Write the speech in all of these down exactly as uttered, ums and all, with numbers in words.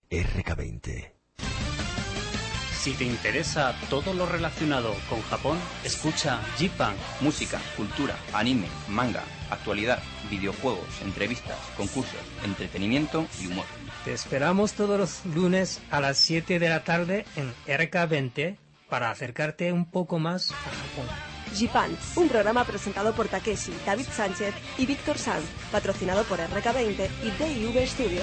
R K veinte. Si te interesa todo lo relacionado con Japón, escucha J-Pan. Música, cultura, anime, manga, actualidad, videojuegos, entrevistas, concursos, entretenimiento y humor. Te esperamos todos los lunes a las siete de la tarde en R K veinte para acercarte un poco más a Japón. J-Pan, un programa presentado por Takeshi, David Sánchez y Víctor Sanz, patrocinado por R K veinte y D I V Studios.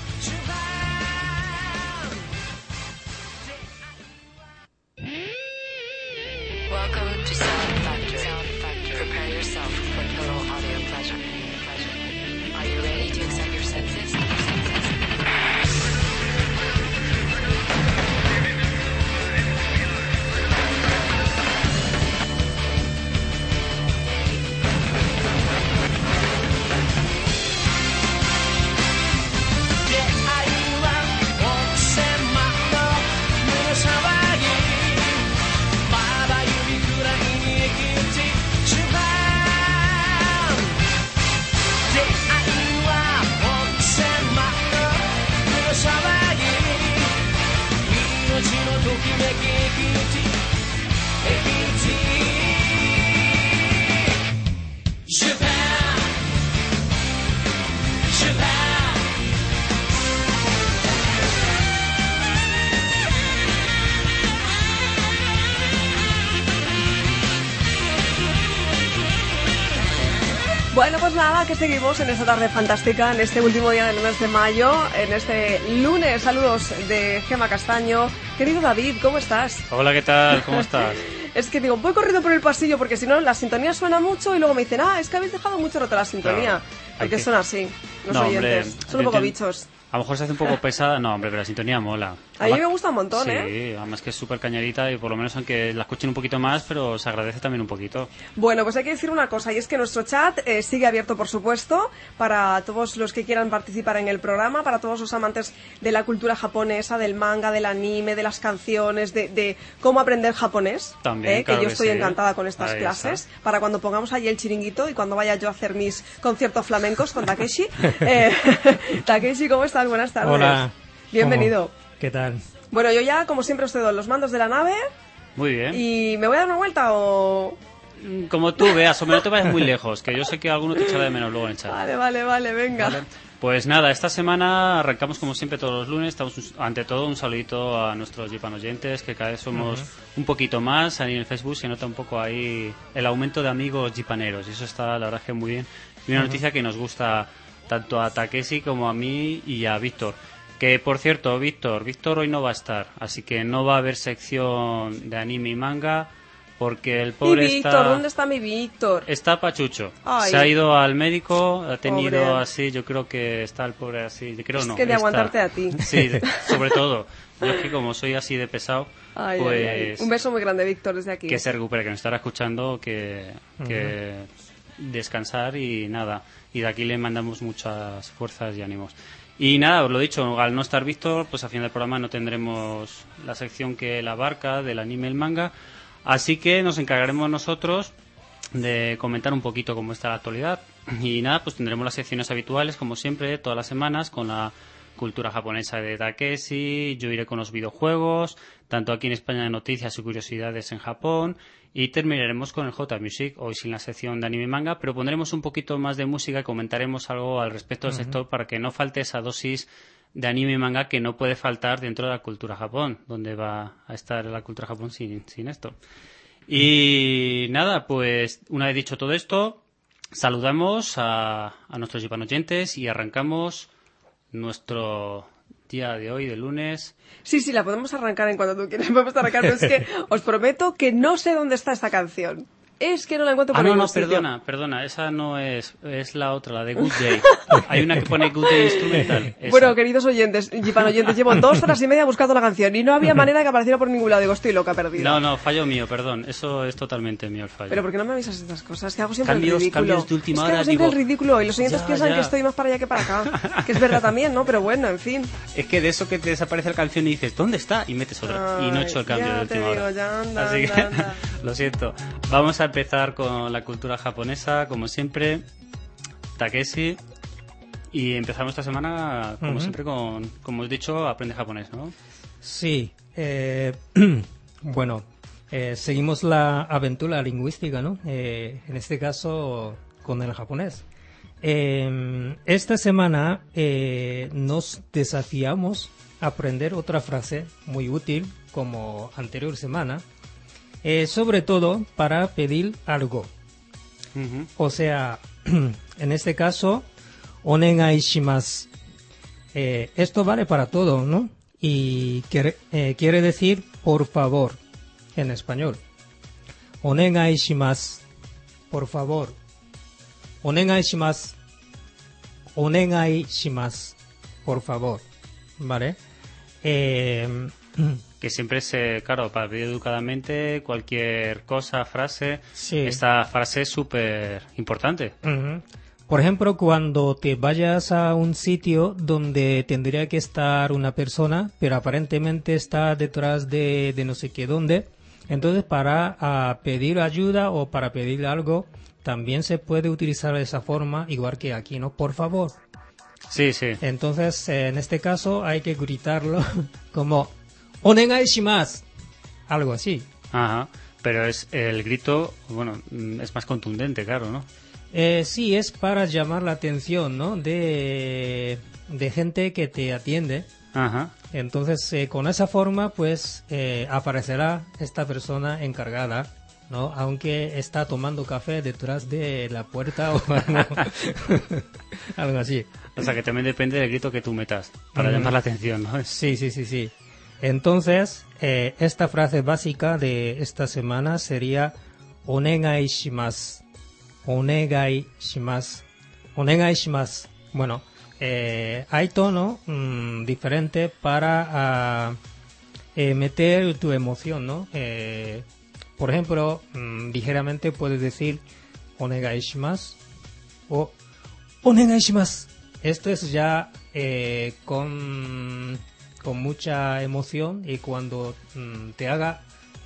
Welcome to Sound Factory. Sound Factory. Prepare yourself for total audio pleasure. Are you ready to accept your senses? Bueno, pues nada, que seguimos en esta tarde fantástica, en este último día del mes de mayo, en este lunes. Saludos de Gema Castaño. Querido David, ¿cómo estás? Hola, ¿qué tal? ¿Cómo estás? Es que digo, voy corriendo por el pasillo porque si no la sintonía suena mucho y luego me dicen, ah, es que habéis dejado mucho rato la sintonía. Claro, porque que... son así, los no, oyentes. hombre, son un poco enten... bichos. A lo mejor se hace un poco pesada, no, hombre, pero la sintonía mola. A mí me gusta un montón, sí, ¿eh? Sí, además que es súper cañerita y por lo menos aunque la escuchen un poquito más, pero se agradece también un poquito. Bueno, pues hay que decir una cosa, y es que nuestro chat eh, sigue abierto, por supuesto, para todos los que quieran participar en el programa, para todos los amantes de la cultura japonesa, del manga, del anime, de las canciones, de, de cómo aprender japonés. También, eh, claro que yo que estoy sí. encantada con estas Ahí clases, está. para cuando pongamos allí el chiringuito y cuando vaya yo a hacer mis conciertos flamencos con Takeshi. eh, Takeshi, ¿cómo estás? Buenas tardes. Hola. Bienvenido. ¿Cómo? ¿Qué tal? Bueno, yo ya, como siempre, os cedo los mandos de la nave. Muy bien. ¿Y me voy a dar una vuelta o...? Como tú veas, o no te vayas muy lejos, que yo sé que alguno te echará de menos luego en el chat. Vale, vale, vale, venga. Vale. Pues nada, esta semana arrancamos como siempre todos los lunes. Estamos, ante todo, un saludito a nuestros J-Pan oyentes, que cada vez somos uh-huh. un poquito más. Ahí en el Facebook se nota un poco ahí el aumento de amigos J-Paneros, y eso está, la verdad, que muy bien. Y una uh-huh. noticia que nos gusta tanto a Takeshi como a mí y a Víctor. Que, por cierto, Víctor, Víctor hoy no va a estar, así que no va a haber sección de anime y manga, porque el pobre ¿Y Víctor? está... ¿Dónde está mi Víctor? Está pachucho. Ay. Se ha ido al médico, ha tenido Pobre. así, yo creo que está el pobre así, creo es no. que de está... aguantarte a ti. Sí, sobre todo. Yo es que como soy así de pesado, ay, pues... ay, ay. Un beso muy grande, Víctor, desde aquí. Que se recupere, que nos estará escuchando, que... que... Uh-huh. descansar y nada. Y de aquí le mandamos muchas fuerzas y ánimos. Y nada, os lo he dicho, al no estar Víctor, pues al final del programa no tendremos la sección que él abarca del anime y el manga, así que nos encargaremos nosotros de comentar un poquito cómo está la actualidad. Y nada, pues tendremos las secciones habituales, como siempre, todas las semanas, con la cultura japonesa de Takeshi. Yo iré con los videojuegos, tanto aquí en España de noticias y curiosidades en Japón, y terminaremos con el J Music, hoy sin la sección de anime y manga, pero pondremos un poquito más de música y comentaremos algo al respecto del uh-huh. sector para que no falte esa dosis de anime y manga que no puede faltar dentro de la cultura Japón, donde va a estar la cultura Japón sin, sin esto. Y nada, pues una vez dicho todo esto, saludamos a, a nuestros J-Pan oyentes y arrancamos nuestro día de hoy, de lunes. Sí, sí, la podemos arrancar en cuanto tú quieras. Podemos arrancar, pero es que os prometo que no sé dónde está esta canción. Es que no la encuentro por Ah, no, ningún no, sitio. perdona, perdona, esa no es, es la otra, la de Good Day. Hay una que pone Good Day Instrumental. Esa. Bueno, queridos oyentes, J-Pan oyentes, llevo dos horas y media buscando la canción y no había manera de que apareciera por ningún lado. Digo, estoy loca, perdida. No, no, fallo mío, perdón. Eso es totalmente mío el fallo. Pero ¿por qué no me avisas estas cosas? Que hago siempre cambios, el ridículo. Cambios de última es que hora, hago siempre digo, el ridículo y los oyentes ya, piensan ya. que estoy más para allá que para acá. Que es verdad también, ¿no? Pero bueno, en fin. Es que de eso que te desaparece la canción y dices, ¿dónde está? Y metes otra. Ay, y no he hecho el cambio ya de última te digo, hora. ya anda, Así que, anda, anda. Lo siento. Vamos a empezar con la cultura japonesa, como siempre. Takeshi. Y empezamos esta semana, como Ujú. siempre, con, como hemos dicho, aprende japonés, ¿no? Sí, eh, bueno, eh, seguimos la aventura lingüística, ¿no? Eh, en este caso, con el japonés. Eh, esta semana eh, nos desafiamos a aprender otra frase muy útil, como anterior semana, eh, sobre todo para pedir algo. Ujú. O sea, en este caso, onegai shimasu. Eh, esto vale para todo, ¿no? Y quiere, eh, quiere decir por favor en español. Onegai shimasu. Por favor. Onegai shimasu. Onegai shimasu. Por favor. ¿Vale? Eh, Que siempre se, claro, para pedir educadamente cualquier cosa, frase, Sí. esta frase es súper importante. Ujú. Por ejemplo, cuando te vayas a un sitio donde tendría que estar una persona, pero aparentemente está detrás de, de no sé qué dónde, entonces para ah, pedir ayuda o para pedir algo, también se puede utilizar esa forma, igual que aquí, ¿no? Por favor. Sí, sí. Entonces, eh, en este caso hay que gritarlo como onegai shimasu, algo así. Ajá. Pero es el grito, bueno, mm, es más contundente, claro, ¿no? Eh, sí, es para llamar la atención, ¿no? De, de gente que te atiende. Ajá. Entonces, eh, con esa forma, pues, eh, aparecerá esta persona encargada, ¿no? Aunque está tomando café detrás de la puerta o algo, algo así. O sea, que también depende del grito que tú metas para Ujú. llamar la atención, ¿no? Sí, sí, sí, sí. Entonces, eh, esta frase básica de esta semana sería onegai shimasu. Onegai shimasu. Onegai shimasu. Bueno, eh, hay tono mm, diferente para ah, eh, meter tu emoción, ¿no? Eh, por ejemplo, mm, ligeramente puedes decir onegai shimasu o onegai shimasu. Esto es ya eh, con, con mucha emoción y cuando mm, te haga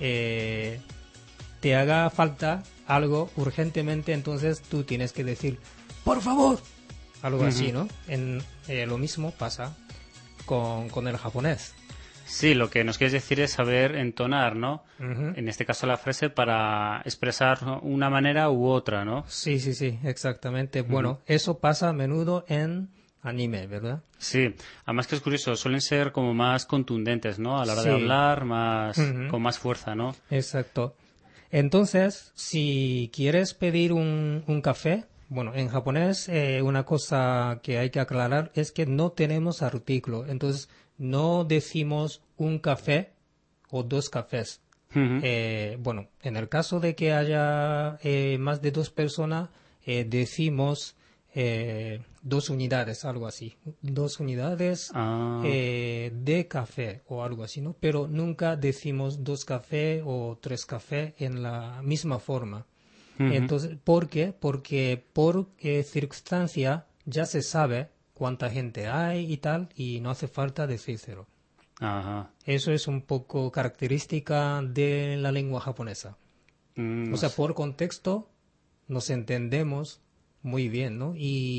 eh, te haga falta algo urgentemente, entonces tú tienes que decir por favor, algo así, Ujú. ¿no? En, eh, lo mismo pasa con, con el japonés. Sí, lo que nos quieres decir es saber entonar, ¿no? Ujú. En este caso la frase para expresar una manera u otra, ¿no? Sí, sí, sí, exactamente. Bueno, eso pasa a menudo en anime, ¿verdad? Sí, además que es curioso, suelen ser como más contundentes, ¿no? A la hora de Sí. hablar, más Ujú. con más fuerza, ¿no? Exacto. Entonces, si quieres pedir un, un café, bueno, en japonés eh, una cosa que hay que aclarar es que no tenemos artículo. Entonces, no decimos un café o dos cafés. Ujú. Eh, bueno, en el caso de que haya eh, más de dos personas, eh, decimos eh, dos unidades, algo así. Dos unidades Ah. eh, de café o algo así, ¿no? Pero nunca decimos dos cafés o tres cafés en la misma forma. Ujú. Entonces, ¿por qué? Porque por eh, circunstancia ya se sabe cuánta gente hay y tal, y no hace falta decírselo. Ajá. Eso es un poco característica de la lengua japonesa. Mm, O sea, por contexto nos entendemos muy bien, ¿no?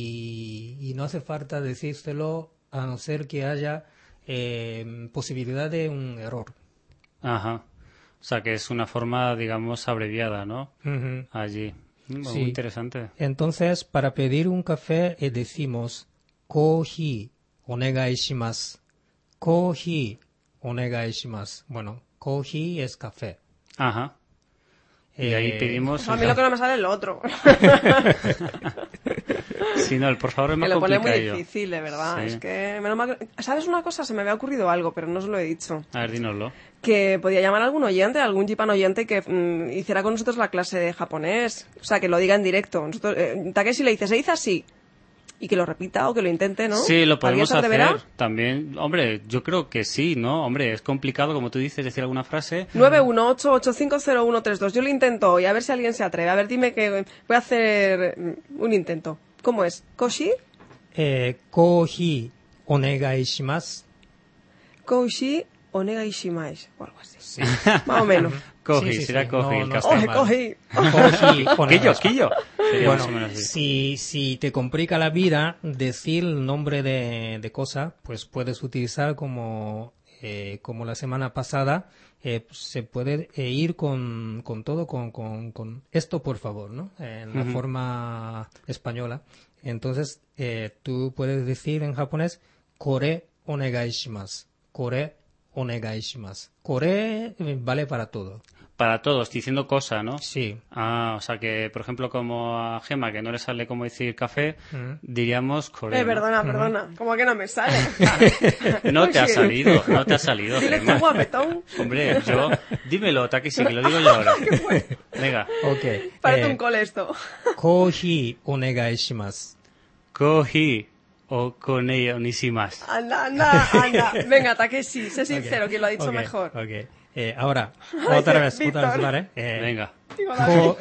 Y, y no hace falta decírselo a no ser que haya eh, posibilidad de un error. Ajá. O sea, que es una forma, digamos, abreviada, ¿no? Ujú. Allí. Mm, Sí. Muy interesante. Entonces, para pedir un café eh, decimos kohi onegai shimasu. Kohi onegai shimasu. Bueno, kohi es café. Ajá. Y ahí Eh, pedimos... A mí lo que no me sale es lo otro. Sí, no, el por favor es Me más lo pone muy complicadillo. difícil, de verdad. Sí. Es que, menos mal que- ¿sabes una cosa? Se me había ocurrido algo, pero no os lo he dicho. A ver, dínoslo. Que podía llamar a algún oyente, algún jipan oyente que mm, hiciera con nosotros la clase de japonés. O sea, que lo diga en directo. Nosotros, eh, Takeshi le dice, se dice así. Y que lo repita o que lo intente, ¿no? Sí, lo ¿Alguien podemos se hacer. atreverá? También, hombre, yo creo que sí, ¿no? Hombre, es complicado, como tú dices, decir alguna frase. nueve uno ocho ocho cinco cero uno tres dos. Yo lo intento hoy, a ver si alguien se atreve. A ver, dime que voy a hacer mm, un intento. ¿Cómo es? ¿Koshi? eh, kohi onegai shimasu. Koshi onegai shimasu o algo así. Sí. Más o menos. Koji, Sí, sí, será sí. Koji, No, el no castellano. Oje, mal. cogí. Koji, Quillo, onegai. quillo. Sería más o Bueno, menos así. si, si te complica la vida decir el nombre de, de cosa, pues puedes utilizar como, eh, como la semana pasada, eh, se puede eh, ir con, con todo, con, con, con esto por favor, ¿no? En la Ujú. forma española. Entonces, eh, tú puedes decir en japonés, kore onegai shimasu. Kore onegai shimasu. Kore eh, vale para todo. Para todos, diciendo cosa, ¿no? Sí. Ah, o sea que, por ejemplo, como a Gema, que no le sale como decir café, Mm. diríamos Corea. Eh, ¿no? perdona, perdona. Como que no me sale. No te ha Oye. salido, no te ha salido, Dile tú, Gema. guapetón. Hombre, yo... Dímelo, Takeshi, que lo digo yo ahora. Venga. Ok. Parece eh, un cole esto. Kohi onegai shimasu. Koji o konei onishimasu. Anda, anda, anda. Venga, Takeshi, sé sincero, que lo ha dicho Ok, mejor. ok. Eh, ahora, Ay, otra vez, Víctor. otra vez, ¿vale? Eh, Venga. Digo, la- ko-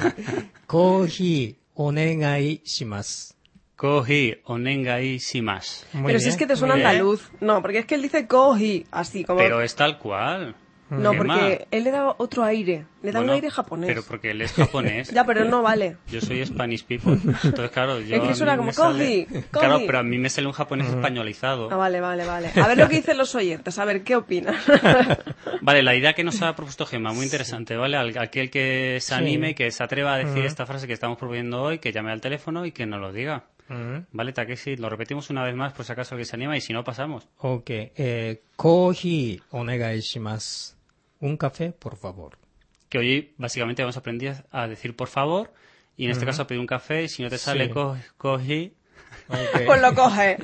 Kohi onegai shimasu. Koji onengai shimasu. Muy Pero si bien, es que te muy suena bien. andaluz. No, porque es que él dice cogi, así como... Pero es tal cual. no, Gema. porque él le da otro aire. Le da Bueno, un aire japonés. Pero porque él es japonés. Ya, pero no vale. Yo soy Spanish people. Entonces, claro, yo. Es que a mí suena como, me sale- "Cogi, Claro, cogi". pero a mí me sale un japonés españolizado. Ah, vale, vale, vale. A ver lo que dicen los oyentes, a ver qué opinan. Vale, la idea que nos ha propuesto Gemma, muy interesante, ¿vale? Al- Aquel que se Sí. anime y que se atreva a decir Ujú. esta frase que estamos proponiendo hoy, que llame al teléfono y que nos lo diga. Mm, ¿Vale, Takeshi? Lo repetimos una vez más por si acaso alguien se anima y si no, pasamos. Ok. Eh, Kohi onegai shimasu. Un café, por favor. Que hoy básicamente vamos a aprender a decir por favor y en este caso a pedir un café y si no te sale Sí. co- cogi, Ok. Pues lo coge.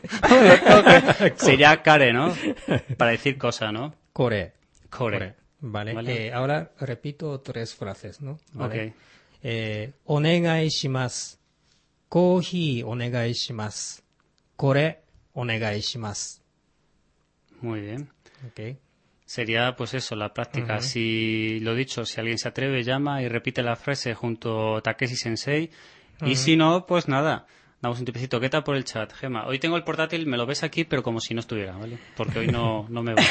sería care, ¿no? Para decir cosa, ¿no? Kore. Kore. Vale. Vale. Eh, ahora repito tres frases, ¿no? Vale. Ok. Eh, onegai shimasu. Kohi onegai shimasu. Kore onegai shimasu. Muy bien. Ok. Sería, pues eso, la práctica. Si, lo dicho, si alguien se atreve, llama y repite la frase junto a Takeshi Sensei. Y si no, pues nada, damos un tipecito. ¿Qué tal por el chat, Gema? Hoy tengo el portátil, me lo ves aquí, pero como si no estuviera, ¿vale? Porque hoy no, no me va.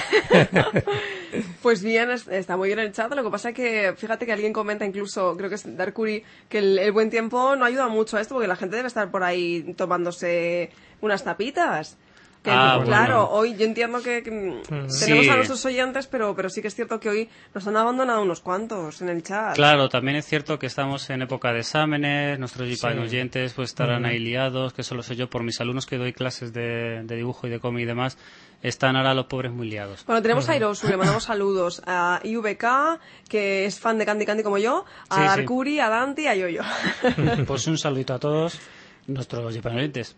Pues bien, es- está muy bien el chat. Lo que pasa es que, fíjate que alguien comenta incluso, creo que es Darkuri, que el, el buen tiempo no ayuda mucho a esto porque la gente debe estar por ahí tomándose unas tapitas. Que, Ah, claro, bueno. hoy yo entiendo que, que, mm, tenemos Sí. a nuestros oyentes, pero, pero sí que es cierto que hoy nos han abandonado unos cuantos en el chat. Claro, también es cierto que estamos en época de exámenes, nuestros Sí. oyentes pues estarán ahí liados, que solo sé yo por mis alumnos que doy clases de, de dibujo y de cómic y demás, están ahora los pobres muy liados. Bueno, tenemos a Hirosu, le mandamos saludos a I V K, que es fan de Candy Candy como yo, a Sí, sí. Darkuri, a Dante y a Yoyo. Pues un saludito a todos nuestros oyentes.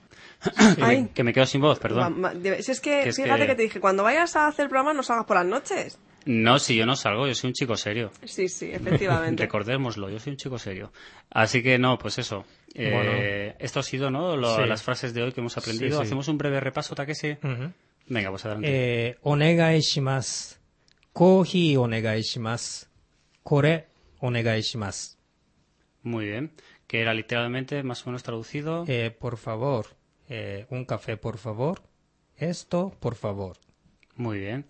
Ay. Que me quedo sin voz, perdón. Ma- ma- Si es que, Que es fíjate que- que... te dije, cuando vayas a hacer el programa no salgas por las noches. No, si yo no salgo, yo soy un chico serio. Sí, sí, efectivamente. Recordémoslo, yo soy un chico serio. Así que no, pues eso. Eh, Bueno. Esto ha sido, ¿no? Lo- Sí. Las frases de hoy que hemos aprendido. Sí, sí. Hacemos un breve repaso, Takeshi. Ujú. Venga, pues adelante. Eh, onegai shimasu. Kohi onegai shimasu. Kore onegai shimasu. Muy bien. Que era literalmente más o menos traducido. Eh, por favor, eh, un café, por favor. Esto, por favor. Muy bien.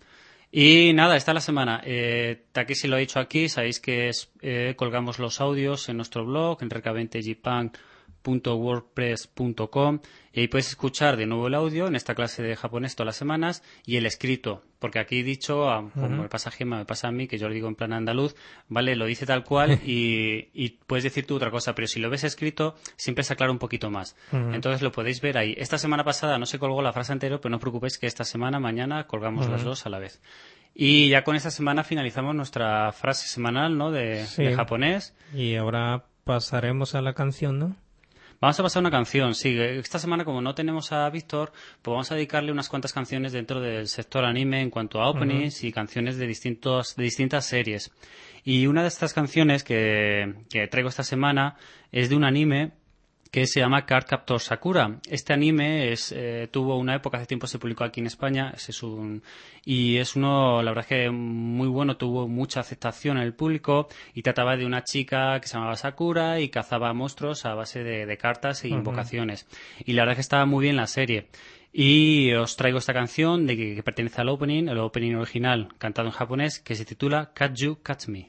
Y nada, esta es la semana. Eh, Takeshi lo ha dicho aquí, sabéis que es, eh, colgamos los audios en nuestro blog, en recaventejipang punto wordpress punto com, y ahí puedes escuchar de nuevo el audio en esta clase de japonés todas las semanas y el escrito, porque aquí dicho, a- como me pasa a Gemma, me pasa a mí, que yo lo digo en plan andaluz, vale, lo dice tal cual y, y puedes decir tú otra cosa, pero si lo ves escrito siempre se aclara un poquito más. Ujú. Entonces lo podéis ver ahí. Esta semana pasada no se colgó la frase anterior, pero no os preocupéis que esta semana, mañana, colgamos las dos a la vez. Y ya con esta semana finalizamos nuestra frase semanal, ¿no? De, Sí. de japonés. Y ahora pasaremos a la canción, ¿no? Vamos a pasar una canción, sí. Esta semana, como no tenemos a Víctor, pues vamos a dedicarle unas cuantas canciones dentro del sector anime en cuanto a openings y canciones de, distintos, de distintas series. Y una de estas canciones que, que traigo esta semana es de un anime que se llama Card Captor Sakura. Este anime es, eh, tuvo una época, hace tiempo se publicó aquí en España, ese es un, y es uno, la verdad es que muy bueno, tuvo mucha aceptación en el público y trataba de una chica que se llamaba Sakura y cazaba monstruos a base de, de cartas e invocaciones. Y la verdad es que estaba muy bien la serie. Y os traigo esta canción de que, que pertenece al opening, el opening original cantado en japonés, que se titula Catch You, Catch Me.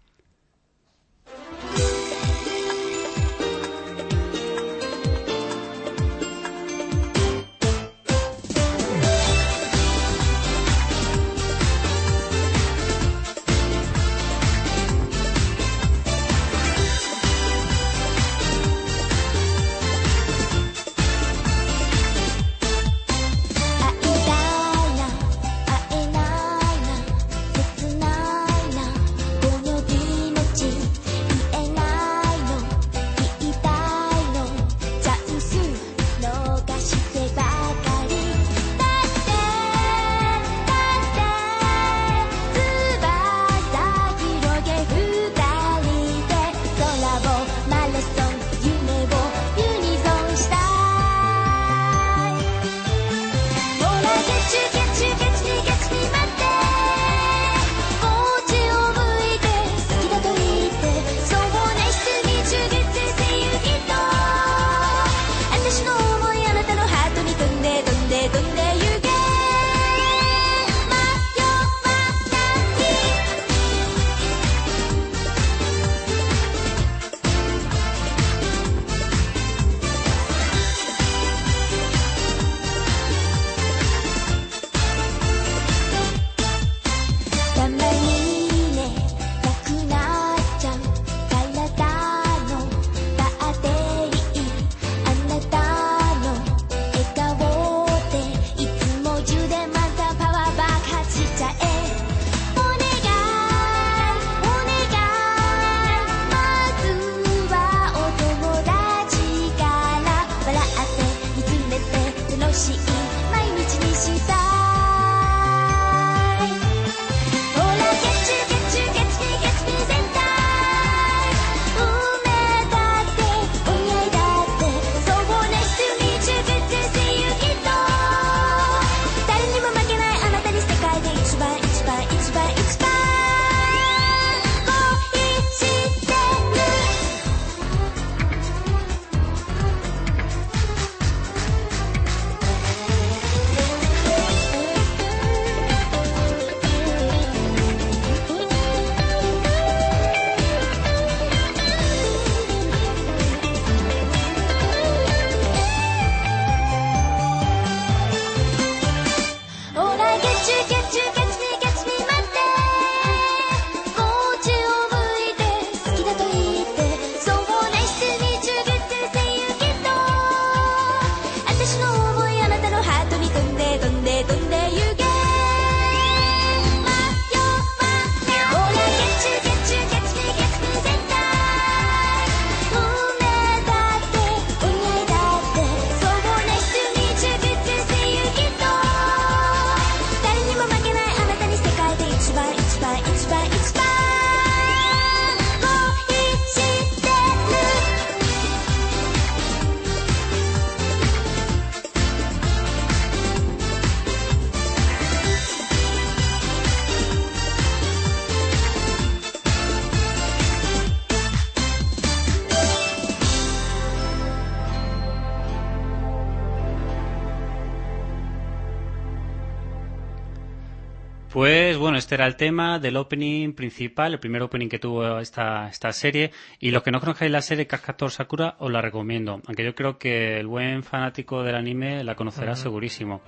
'Pues bueno, este era el tema del opening principal, el primer opening que tuvo esta, esta serie. Y los que no conozcáis la serie Card Sakura, os la recomiendo. Aunque yo creo que el buen fanático del anime la conocerá uh-huh. segurísimo.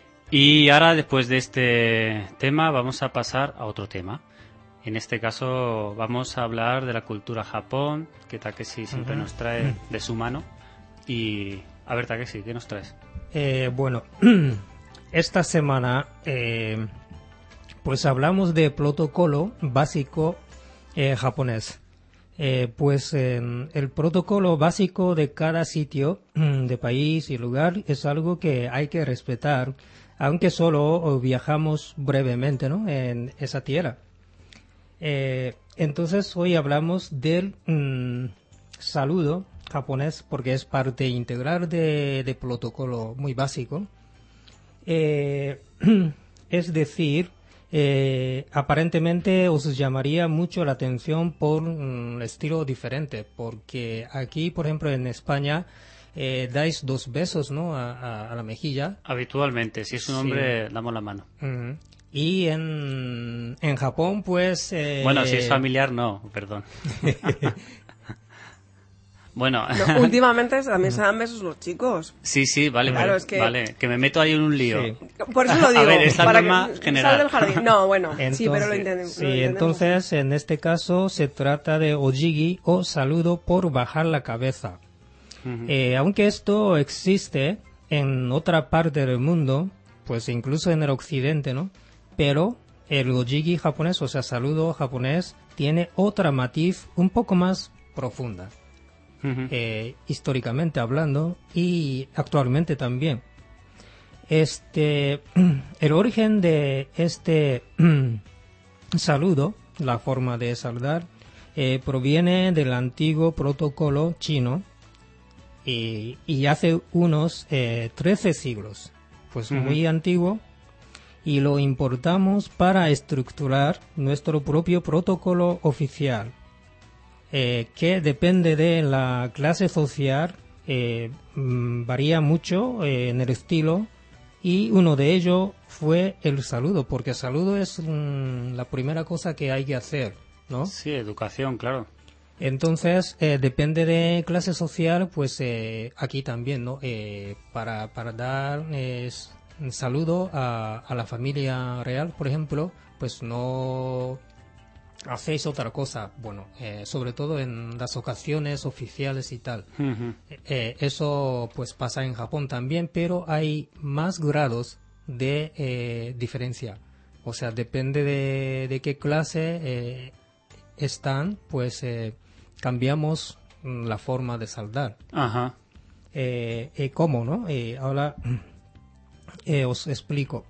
Y ahora, después de este tema, vamos a pasar a otro tema. En este caso, vamos a hablar de la cultura Japón, que Takeshi siempre uh-huh. nos trae de su mano. Y, a ver, Takeshi, ¿qué nos traes? Eh, bueno, esta semana... Eh... Pues hablamos de protocolo básico eh, japonés. Eh, pues eh, el protocolo básico de cada sitio, de país y lugar es algo que hay que respetar, aunque solo viajamos brevemente, ¿no?, en esa tierra. Eh, entonces hoy hablamos del mm, saludo japonés porque es parte integral de, de protocolo muy básico. Eh, es decir, Eh, aparentemente os llamaría mucho la atención por un estilo diferente, porque aquí, por ejemplo, en España, eh, dais dos besos, ¿no? A, a- a la mejilla. Habitualmente, si es un Sí. hombre, damos la mano. Ujú. Y en, en Japón, pues... eh, Bueno, si es familiar, no, perdón. Bueno, No, últimamente también se dan besos los chicos. sí, sí, vale, Claro, vale, es que- vale, que me meto ahí en un lío. Sí. Por eso lo digo. A ver, es la para norma que general. sal del jardín. No, bueno, sí, Entonces- pero lo entendemos. Sí, entonces en este caso se trata de ojigi o saludo por bajar la cabeza. Ujú. Eh, aunque esto existe en otra parte del mundo, pues incluso en el occidente, ¿no? Pero el ojigi japonés, o sea, saludo japonés, tiene otra matiz un poco más profunda, Ujú. eh, históricamente hablando y actualmente también. Este, el origen de este saludo, la forma de saludar, eh, proviene del antiguo protocolo chino y, y hace unos eh, trece siglos, pues Ujú. muy antiguo, y lo importamos para estructurar nuestro propio protocolo oficial, eh, que depende de la clase social, eh, mm, varía mucho eh, en el estilo, y uno de ellos fue el saludo, porque el saludo es mm, la primera cosa que hay que hacer, ¿no? Sí, educación, claro. Entonces, eh, depende de clase social, pues eh, aquí también, ¿no? Eh, para, para dar eh, s- un saludo a, a la familia real, por ejemplo, pues no hacéis otra cosa. Bueno, eh, sobre todo en las ocasiones oficiales y tal. Ujú. Eh, eso pues pasa en Japón también, pero hay más grados de eh, diferencia. O sea, depende de, de qué clase eh, están, pues eh, cambiamos mm, la forma de saldar. Ajá. Eh, eh, ¿Cómo, no? Eh, ahora eh, os explico.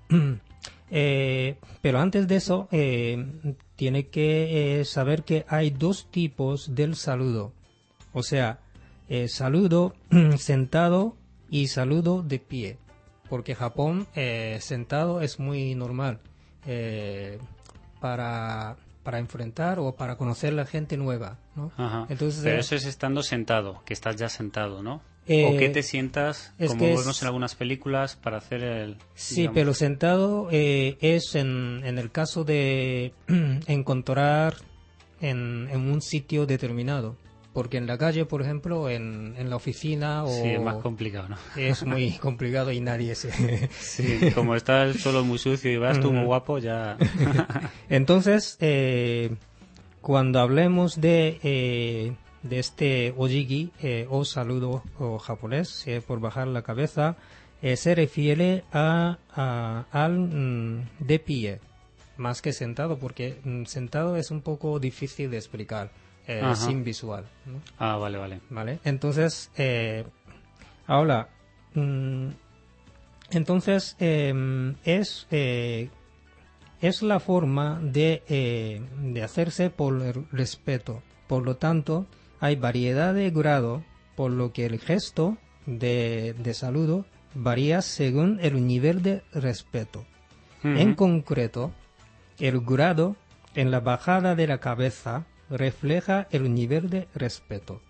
Eh, pero antes de eso, eh, tiene que eh, saber que hay dos tipos del saludo. O sea, eh, saludo sentado y saludo de pie. Porque Japón eh, sentado es muy normal eh, para, para enfrentar o para conocer la gente nueva, ¿no? Ajá. Entonces, Pero eh, eso es estando sentado, que estás ya sentado, ¿no? Eh, o que te sientas, es como que vemos es- en algunas películas, para hacer el... Sí, digamos- pero sentado eh, es en, en el caso de encontrar en, en un sitio determinado. Porque en la calle, por ejemplo, en, en la oficina o Sí, es más complicado, ¿no? es muy complicado y nadie se... Sí, como está el suelo muy sucio y vas tú muy guapo, ya... Entonces, eh, cuando hablemos de, eh, de este ojigi eh, o saludo o japonés eh, por bajar la cabeza, eh, se refiere a, a- al mm, de pie, más que sentado, porque mm, sentado es un poco difícil de explicar eh, Ajá. sin visual, ¿no? Ah, vale, vale. ¿Vale? Entonces, eh, ahora, mm, entonces eh, es, eh, es la forma de, eh, de hacerse por el respeto. Por lo tanto, hay variedad de grado, por lo que el gesto de, de saludo varía según el nivel de respeto. En Ujú. concreto, el grado en la bajada de la cabeza refleja el nivel de respeto.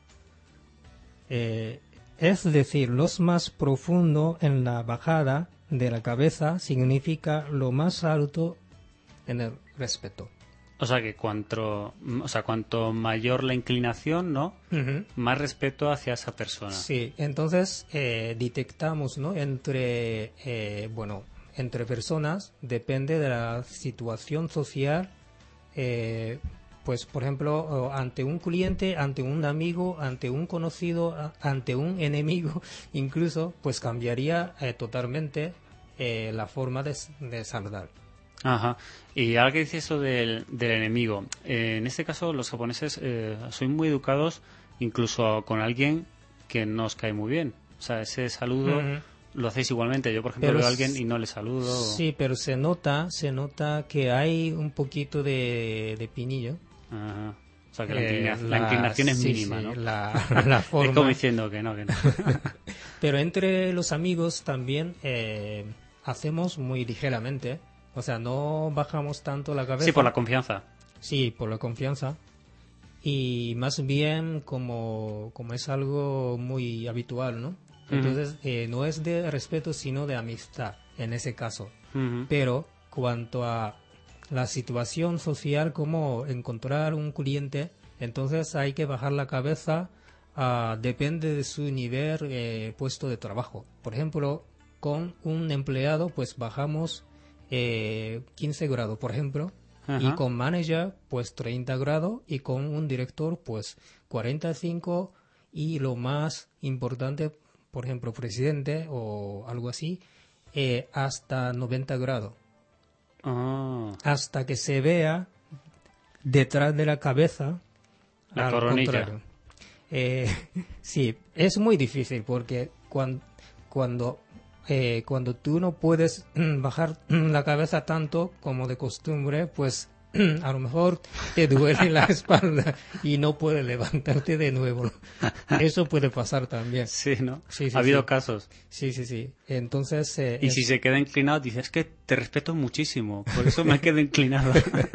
Eh, es decir, lo más profundo en la bajada de la cabeza significa lo más alto en el respeto. O sea que cuanto, o sea, cuanto mayor la inclinación, ¿no? Más respeto hacia esa persona. Sí, entonces eh, detectamos, ¿no? Entre, eh, bueno, entre personas, depende de la situación social, eh, pues por ejemplo, o ante un cliente, ante un amigo, ante un conocido, a- ante un enemigo, incluso, pues cambiaría eh, totalmente eh, la forma de, s- de saludar. Ajá. Y ahora que dices eso del, del enemigo, eh, en este caso los japoneses eh, son muy educados incluso con alguien que no os cae muy bien. O sea, ese saludo Ujú. lo hacéis igualmente. Yo, por ejemplo, Pero veo a s- alguien y no le saludo. Sí, pero se nota, se nota que hay un poquito de, de pinillo. Ajá. O sea, que la, Eh, inclina- la inclinación es sí, mínima, sí, ¿no? La, la Es forma. como diciendo que no, que no. Pero entre los amigos también eh, hacemos muy ligeramente. O sea, no bajamos tanto la cabeza. Sí, por la confianza. Sí, por la confianza. y más bien como, como es algo muy habitual, ¿no? Entonces, eh, no es de respeto, sino de amistad, en ese caso. Ujú. Pero, cuanto a la situación social, como encontrar un cliente, entonces hay que bajar la cabeza, ah, depende de su nivel, eh, puesto de trabajo. Por ejemplo, con un empleado, pues bajamos eh, quince grados, por ejemplo, y Ajá. con manager, pues treinta grados, y con un director, pues cuarenta y cinco, y lo más importante, por ejemplo, presidente o algo así, eh, hasta noventa grados, Ah, hasta que se vea detrás de la cabeza. La al coronilla. contrario. Eh, sí, es muy difícil porque cuando, cuando, eh, cuando tú no puedes bajar la cabeza tanto como de costumbre, pues a lo mejor te duele la espalda y no puedes levantarte de nuevo. Eso puede pasar también. sí, ¿no? Sí, sí, ha habido sí. casos. Sí, sí, sí. Entonces, eh, Y es- si se queda inclinado, dices que te respeto muchísimo, por eso me quedo inclinado.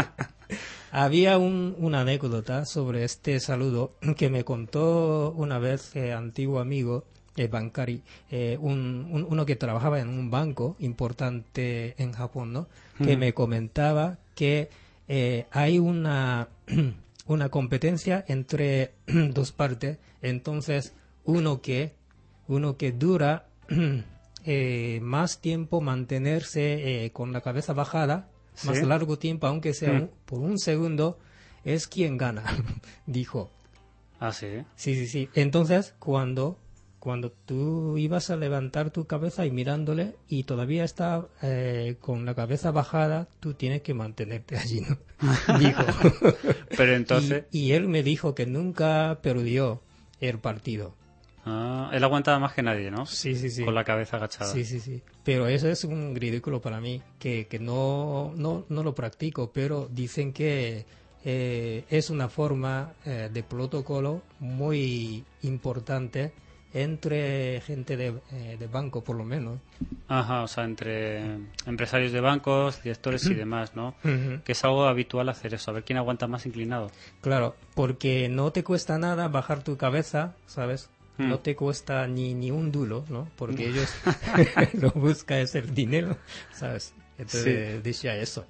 había un, una anécdota sobre este saludo que me contó una vez eh, antiguo amigo eh, bancari, eh, un, un- uno que trabajaba en un banco importante en Japón, ¿no? Que Ujú. me comentaba que eh, hay una, una competencia entre dos partes, entonces uno que, uno que dura eh, más tiempo mantenerse eh, con la cabeza bajada, ¿Sí? más largo tiempo, aunque sea Mm. un- por un segundo, es quien gana, dijo. Ah, sí. Sí, sí, sí. Entonces, cuando, cuando tú ibas a levantar tu cabeza y mirándole y todavía está eh, con la cabeza bajada, tú tienes que mantenerte allí, ¿no? Dijo. Pero entonces, Y, y él me dijo que nunca perdió el partido. ah, él aguantaba más que nadie, ¿no? Sí, sí, sí. Con la cabeza agachada. Sí, sí, sí. Pero eso es un ridículo para mí, que, que no, no, no lo practico, pero dicen que eh, es una forma eh, de protocolo muy importante entre gente de, eh, de banco, por lo menos. Ajá, o sea, entre empresarios de bancos, directores y demás, ¿no? Ujú. Que es algo habitual hacer eso, a ver quién aguanta más inclinado. Claro, porque no te cuesta nada bajar tu cabeza, ¿sabes? Mm. No te cuesta ni, ni un duro, ¿no? Porque ellos lo que buscan es el dinero, ¿sabes? Entonces decía eso.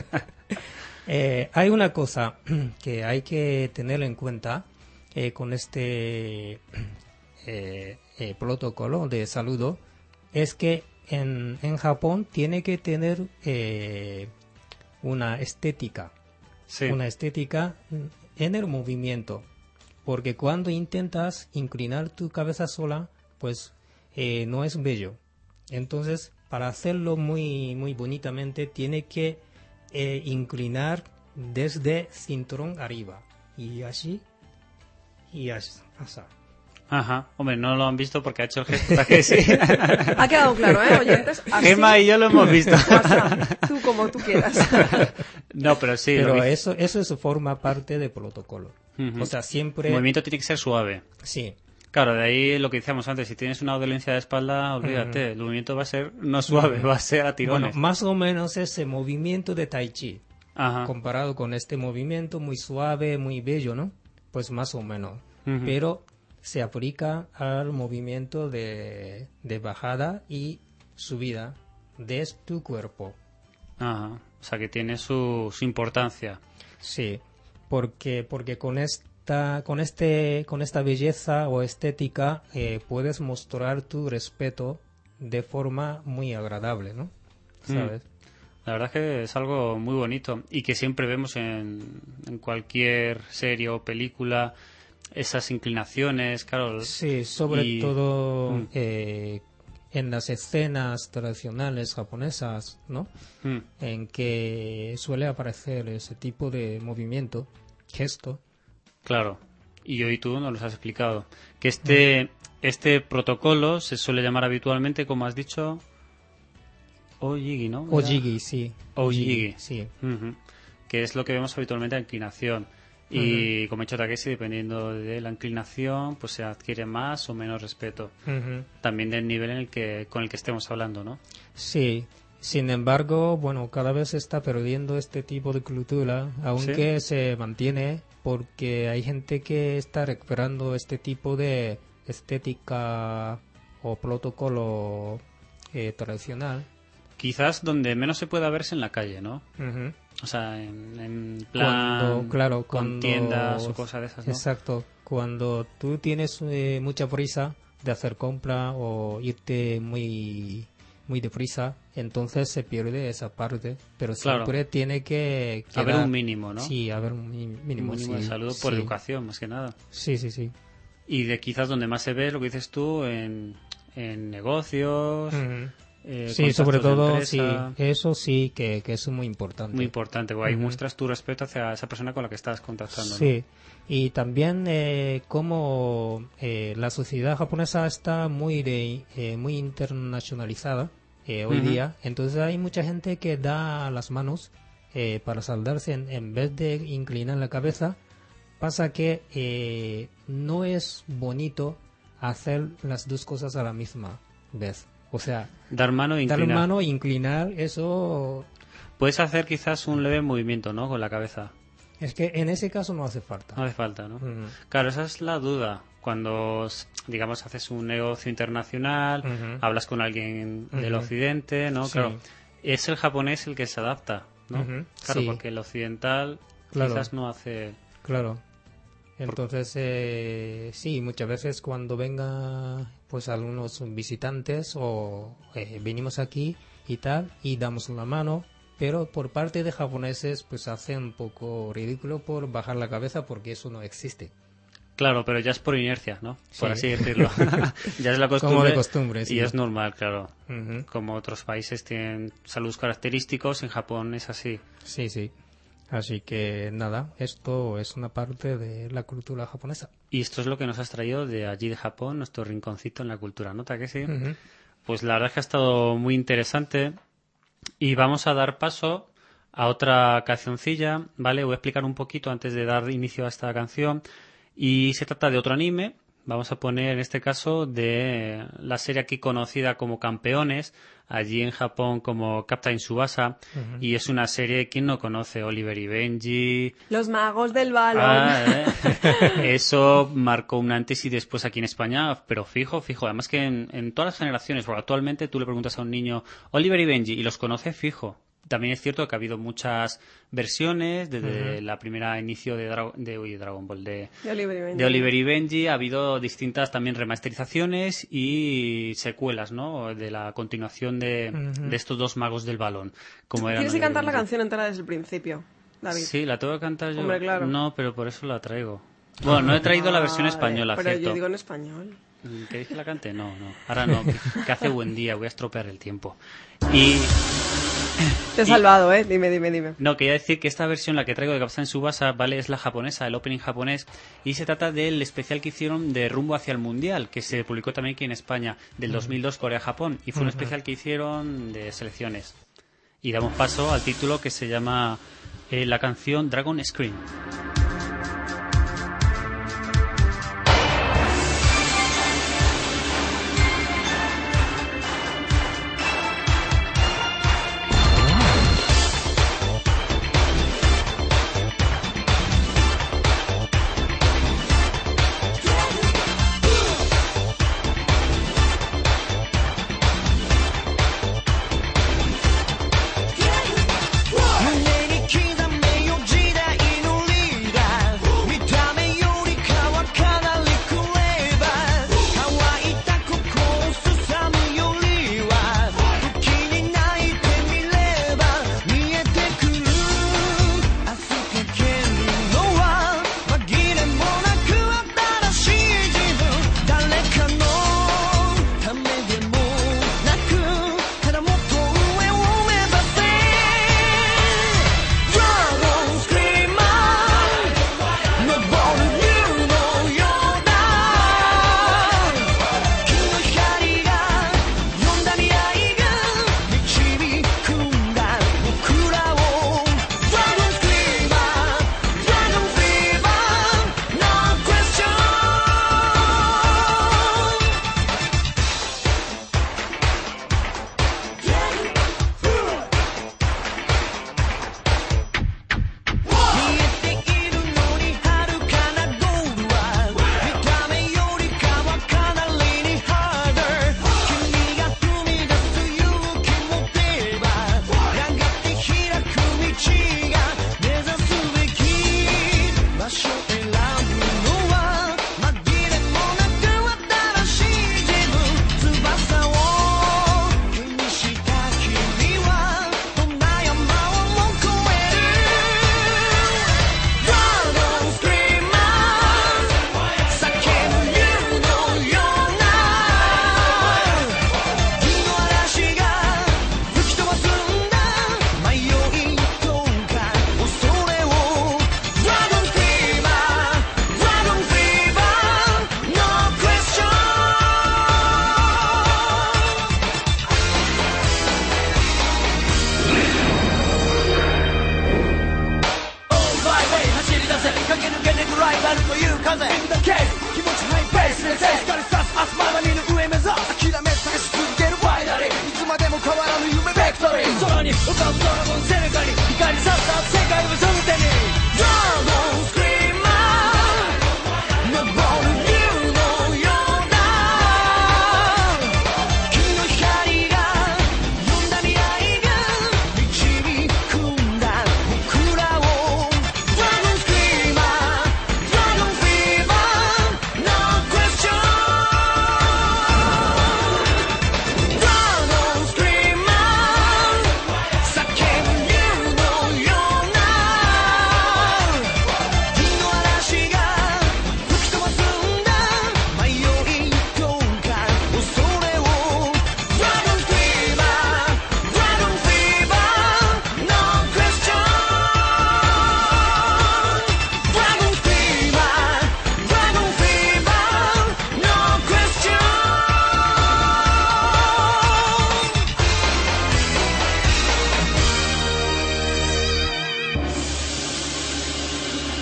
Eh, hay una cosa que hay que tener en cuenta eh, con este eh, eh, protocolo de saludo, es que en, en Japón tiene que tener eh, una estética. Sí. Una estética en el movimiento, porque cuando intentas inclinar tu cabeza sola, pues eh, no es bello. Entonces, para hacerlo muy muy bonitamente, tiene que eh, inclinar desde cinturón arriba y así y así. así. Ajá. Hombre, no lo han visto porque ha hecho el gesto ¿a que sí? Ha quedado claro, ¿eh, oyentes? Así, Gemma y yo lo hemos visto. WhatsApp, tú como tú quieras. No, pero sí. lo Pero vi- eso eso es- forma parte del protocolo. Ujú. O sea, siempre El movimiento tiene que ser suave. sí. Claro, de ahí lo que decíamos antes, si tienes una dolencia de espalda, olvídate, el movimiento va a ser no suave, va a ser a Bueno, tirones. más o menos ese movimiento de Tai Chi. Ajá. Comparado con este movimiento muy suave, muy bello, ¿no? Pues más o menos. Ujú. Pero se aplica al movimiento de, de bajada y subida de tu cuerpo. Ajá. O sea, que tiene su, su importancia. Sí, porque, porque con esta, con este, con esta belleza o estética eh, puedes mostrar tu respeto de forma muy agradable, ¿no? ¿Sabes? La verdad es que es algo muy bonito y que siempre vemos en, en cualquier serie o película esas inclinaciones, claro. Sí, sobre y- todo Mm. eh, en las escenas tradicionales japonesas, ¿no? Mm, En que suele aparecer ese tipo de movimiento, gesto. claro. Y hoy tú nos lo has explicado. Que este, este protocolo se suele llamar habitualmente, como has dicho, Ojigi, ¿no? Era- Ojigi, sí. Ojigi. sí. Ujú. Que es lo que vemos habitualmente la inclinación. Y como ha dicho Takeshi, dependiendo de la inclinación, pues se adquiere más o menos respeto. Ujú. También del nivel en el que, con el que estemos hablando, ¿no? Sí, Sin embargo, bueno, cada vez se está perdiendo este tipo de cultura, aunque ¿Sí? se mantiene, porque hay gente que está recuperando este tipo de estética o protocolo eh, tradicional. Quizás donde menos se pueda verse en la calle, ¿no? Ujú. O sea, en, en plan Cuando, claro, con cuando, tiendas o cosas de esas, ¿no? Exacto, cuando tú tienes eh, mucha prisa de hacer compra o irte muy muy deprisa, entonces se pierde esa parte, pero Claro. siempre tiene que Haber quedar- un mínimo, ¿no? Sí, haber un mi- Un mínimo, mínimo de sí, saludo por sí. educación, más que nada. Sí, sí, sí. Y de quizás donde más se ve, lo que dices tú, en, en negocios, Ujú. eh, Sí, contactos sobre de todo, sí, empresa. eso sí que, que es muy importante. Muy importante, porque ahí Ujú. muestras tu respeto hacia esa persona con la que estás contactando, ¿no? Sí, y también eh, como eh, la sociedad japonesa está muy de, eh, muy internacionalizada eh, hoy Ujú. día, entonces hay mucha gente que da las manos eh, para saludarse en, en vez de inclinar la cabeza. Pasa que eh, no es bonito hacer las dos cosas a la misma vez. O sea, Dar mano e dar inclinar. mano e inclinar, eso Puedes hacer quizás un leve movimiento, ¿no? Con la cabeza. es que en ese caso no hace falta. No hace falta, ¿no? Ujú. Claro, esa es la duda. Cuando, digamos, haces un negocio internacional, Ujú. hablas con alguien del Ujú. occidente, ¿no? Sí. Claro, es el japonés el que se adapta, ¿no? Ujú. Claro, Sí. porque el occidental Claro. quizás no hace... Claro. Entonces, eh, sí, muchas veces cuando vengan pues algunos visitantes o eh, venimos aquí y tal y damos la mano, pero por parte de japoneses pues hace un poco ridículo por bajar la cabeza porque eso no existe. Claro, pero ya es por inercia, ¿no? Por Sí. así decirlo. Ya es la costumbre. Como de costumbre, sí. Y es normal, claro. Ujú. Como otros países tienen saludos característicos, en Japón es así. Sí, sí. Así que nada, esto es una parte de la cultura japonesa. Y esto es lo que nos has traído de allí de Japón, nuestro rinconcito en la cultura, ¿nota que sí? Ujú. Pues la verdad es que ha estado muy interesante y vamos a dar paso a otra cancioncilla, ¿vale? Voy a explicar un poquito antes de dar inicio a esta canción y se trata de otro anime. Vamos a poner en este caso de la serie aquí conocida como Campeones, allí en Japón como Captain Tsubasa, y es una serie, ¿quién no conoce? Oliver y Benji. Los magos del balón. Ah, ¿eh? Eso marcó un antes y después aquí en España, pero fijo, fijo. Además que en, en todas las generaciones, porque actualmente tú le preguntas a un niño Oliver y Benji y los conoce fijo. También es cierto que ha habido muchas versiones desde Ujú. la primera inicio de, Dra- de uy, Dragon Ball, de, De Oliver y Benji. de Oliver y Benji. Ha habido distintas también remasterizaciones y secuelas, ¿no? De la continuación de, Ujú. de estos dos magos del balón. Como eran Tienes que Oliver y cantar la Benji. canción entera desde el principio, David. Sí, la tengo que cantar yo. Hombre, claro. No, pero por eso la traigo. Bueno, no he traído la versión Vale, española, pero cierto. yo digo en español. ¿Queréis que la cante? No, no. Ahora no, que, que hace buen día, voy a estropear el tiempo. Y Te he Y- salvado, ¿eh? Dime, dime, dime. no, quería decir que esta versión, la que traigo de Captain Tsubasa, ¿vale? Es la japonesa, el opening japonés, y se trata del especial que hicieron de Rumbo hacia el Mundial, que se publicó también aquí en España, del dos mil dos, Corea-Japón, y fue un especial que hicieron de selecciones. Y damos paso al título que se llama eh, la canción Dragon Scream.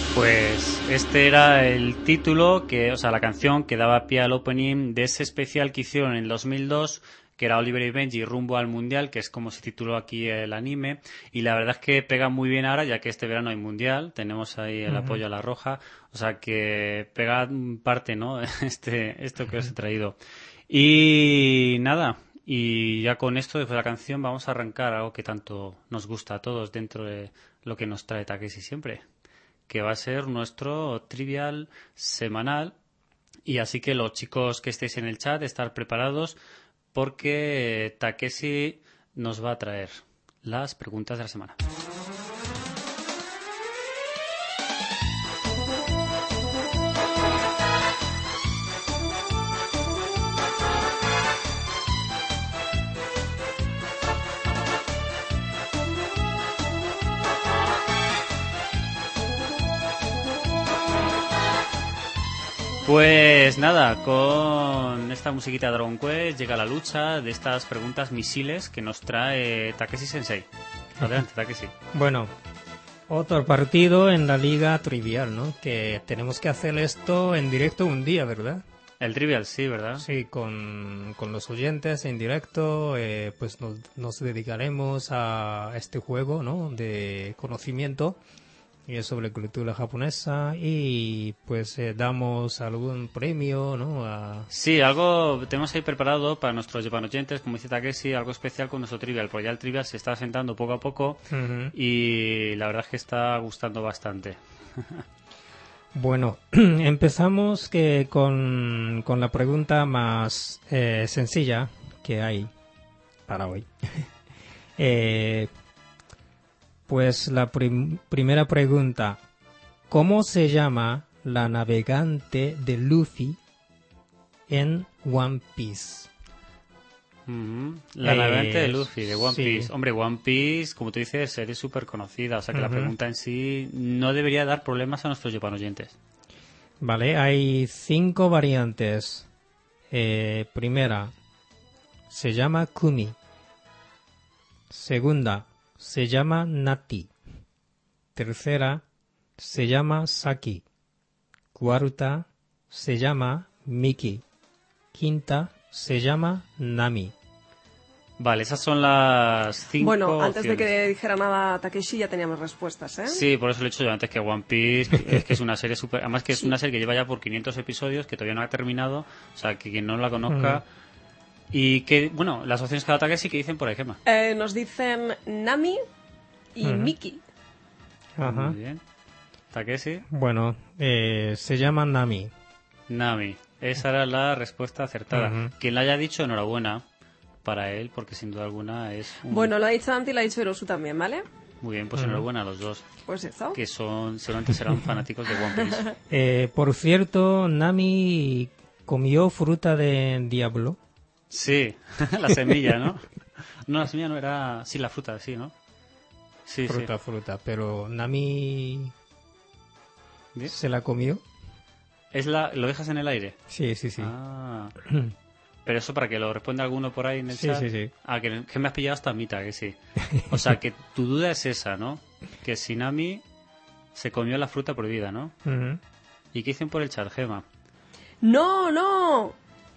Pues este era el título, que, o sea, la canción que daba pie al opening de ese especial que hicieron en dos mil dos, que era Oliver y Benji rumbo al mundial, que es como se tituló aquí el anime, y la verdad es que pega muy bien ahora, ya que este verano hay mundial, tenemos ahí el uh-huh. apoyo a la roja, o sea que pega parte, ¿no? Este, esto que os he traído. Y nada, y ya con esto, después de la canción, vamos a arrancar algo que tanto nos gusta a todos dentro de lo que nos trae Takeshi siempre, que va a ser nuestro trivial semanal. Y así que los chicos que estéis en el chat, estar preparados, porque Takeshi nos va a traer las preguntas de la semana. Pues nada, con esta musiquita de Dragon Quest llega la lucha de estas preguntas misiles que nos trae Takeshi Sensei. Adelante, Takeshi. Bueno, otro partido en la liga trivial, ¿no? Que tenemos que hacer esto en directo un día, ¿verdad? El trivial, sí, ¿verdad? Sí, con, con los oyentes en directo, eh, pues nos, nos dedicaremos a este juego, ¿no? De conocimiento. Y es sobre cultura japonesa y pues eh, damos algún premio, ¿no? A... Sí, algo tenemos ahí preparado para nuestros oyentes, como dice Takeshi, algo especial con nuestro trivial, porque ya el trivial se está asentando poco a poco uh-huh. y la verdad es que está gustando bastante. Bueno, empezamos que con, con la pregunta más eh, sencilla que hay para hoy. eh... Pues la prim- primera pregunta, ¿cómo se llama la navegante de Luffy en One Piece? Mm-hmm. La eh, navegante de Luffy, de One sí. Piece. Hombre, One Piece, como tú dices, es súper conocida, o sea que uh-huh. la pregunta en sí no debería dar problemas a nuestros oyentes. Vale, hay cinco variantes. Eh, primera, se llama Kumi. Segunda, se llama Nati. Tercera, se llama Saki. Cuarta, se llama Miki. Quinta, se llama Nami. Vale, esas son las cinco Bueno, antes opciones. de que dijera nada Takeshi ya teníamos respuestas, ¿eh? Sí, por eso lo he dicho yo antes, que One Piece es que es una serie super... Además que es sí. una serie que lleva ya por quinientos episodios, que todavía no ha terminado, o sea, que quien no la conozca... Mm. Y que, bueno, las opciones que da Takeshi, ¿qué dicen por ahí, Gemma? Eh, nos dicen Nami y uh-huh. Miki. Ajá. Muy bien. Takeshi. Bueno, eh, se llama Nami. Nami. Esa era la respuesta acertada. Uh-huh. Quien la haya dicho, enhorabuena para él, porque sin duda alguna es un... Bueno, lo ha dicho Dante y lo ha dicho Hiroshi también, ¿vale? Muy bien, pues uh-huh. enhorabuena a los dos. Pues eso. Que son, seguramente serán fanáticos de One Piece. Eh, por cierto, Nami comió fruta de diablo. Sí, la semilla, ¿no? No, la semilla no era... Sí, la fruta, sí, ¿no? Sí, fruta, sí. fruta, pero Nami... ¿Bien? ¿Se la comió? ¿Es la... ¿Lo dejas en el aire? Sí, sí, sí. Ah. Pero eso para que lo responda alguno por ahí en el sí, chat. Sí, sí, sí. Ah, que, que me has pillado hasta mitad, que sí. O sea, que tu duda es esa, ¿no? Que si Nami se comió la fruta prohibida, ¿no? Uh-huh. ¿Y qué dicen por el chat, Gema? ¡No, no!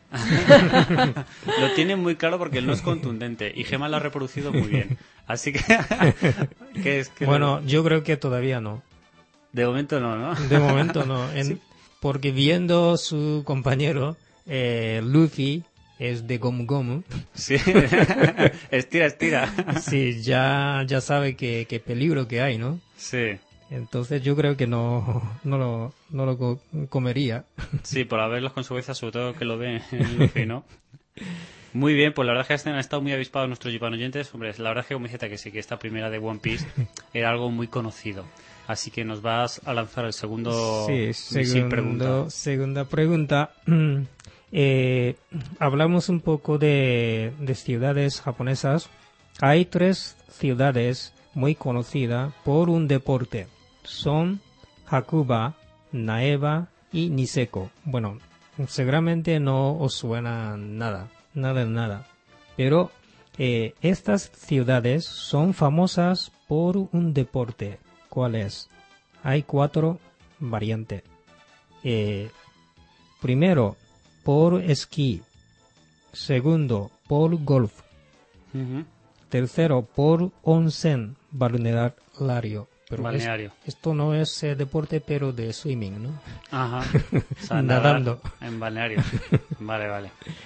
Lo tiene muy claro porque él no es contundente y Gemma lo ha reproducido muy bien, así que, ¿qué es, qué bueno, no? Yo creo que todavía no. De momento no, ¿no? De momento no, en, sí. Porque viendo su compañero eh, Luffy es de Gomu Gomu. Sí, estira, estira. Sí, ya, ya sabe que, que peligro que hay, ¿no? Sí. Entonces yo creo que no, no lo, no lo comería. Sí, por haber las consecuencias, sobre todo que lo ven en Luffy, ¿no? Muy bien, pues la verdad es que han estado muy avispados nuestros Japan oyentes. Hombre, la verdad es que como dice que sí, que esta primera de One Piece era algo muy conocido. Así que nos vas a lanzar el segundo sí, segundo, pregunta. Segunda pregunta. Eh, hablamos un poco de, de ciudades japonesas. Hay tres ciudades muy conocidas por un deporte. Son Hakuba, Naeba y Niseko. Bueno, seguramente no os suena nada, nada, nada. Pero eh, estas ciudades son famosas por un deporte. ¿Cuál es? Hay cuatro variantes. Eh, primero, por esquí. Segundo, por golf. Ujú. Tercero, por onsen, balneario. Pero es- Balneario. esto no es eh, deporte, pero de swimming, ¿no? Ajá. O sea, nadar Nadando. en balneario. Vale, vale.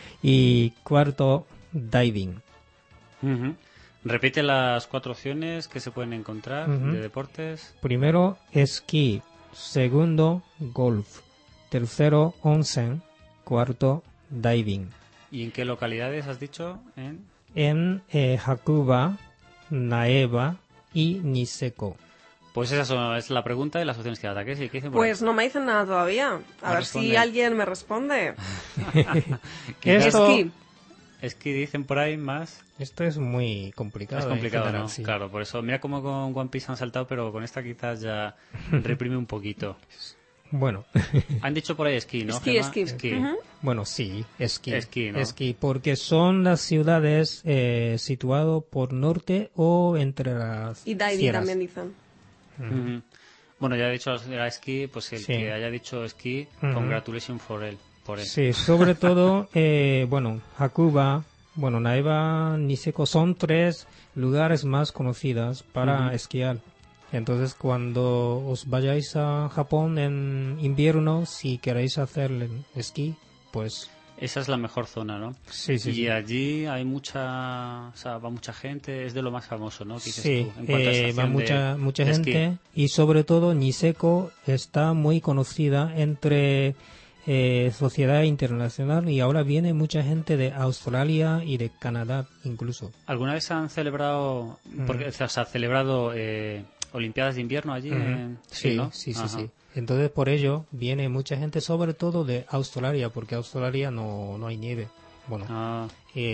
Y cuarto, diving. Ujú. Repite las cuatro opciones que se pueden encontrar Ujú. de deportes. Primero, esquí. Segundo, golf. Tercero, onsen. Cuarto, diving. ¿Y en qué localidades has dicho? En... En eh, Hakuba, Naeva y Niseko. Pues esa son- es la pregunta y las opciones que ataques. ¿Y qué dicen por Pues no me dicen nada todavía. A No ver si responde. alguien me responde. Quizás- Esto, Esquí. Es que dicen por ahí más. esto es muy complicado. Es en complicado, general, ¿no? sí. Claro, por eso. Mira cómo con One Piece han saltado, pero con esta quizás ya reprime un poquito. Bueno, Han dicho por ahí esquí, ¿no? Esquí, Gemma? esquí. Esquí. Ujú. bueno, sí, esquí. Esquí, ¿no? Esquí, porque son las ciudades eh, situadas por norte o entre las Y diving sierras. también dicen. Ujú. Bueno, ya he dicho era esquí, pues el Sí. que haya dicho esquí, Ujú. congratulations for él. Por él. Sí, sobre todo, eh, bueno, Hakuba, bueno, Naeva, Niseko son tres lugares más conocidos para Ujú. esquiar. Entonces, cuando os vayáis a Japón en invierno, si queréis hacer el esquí, pues Esa es la mejor zona, ¿no? sí, sí, y sí. allí hay mucha, o sea, va mucha gente, es de lo más famoso, ¿no? ¿Qué dices Sí, tú? En cuanto a eh, estación va de- mucha, mucha de esquí. gente y sobre todo Niseko está muy conocida entre eh, sociedad internacional y ahora viene mucha gente de Australia y de Canadá incluso. ¿Alguna vez han celebrado, porque, o sea, se ha celebrado eh, Olimpiadas de invierno allí? en- Sí, ¿no? sí, sí, Ajá. sí. Entonces por ello viene mucha gente sobre todo de Australia porque Australia no, no hay nieve. Bueno, Ah,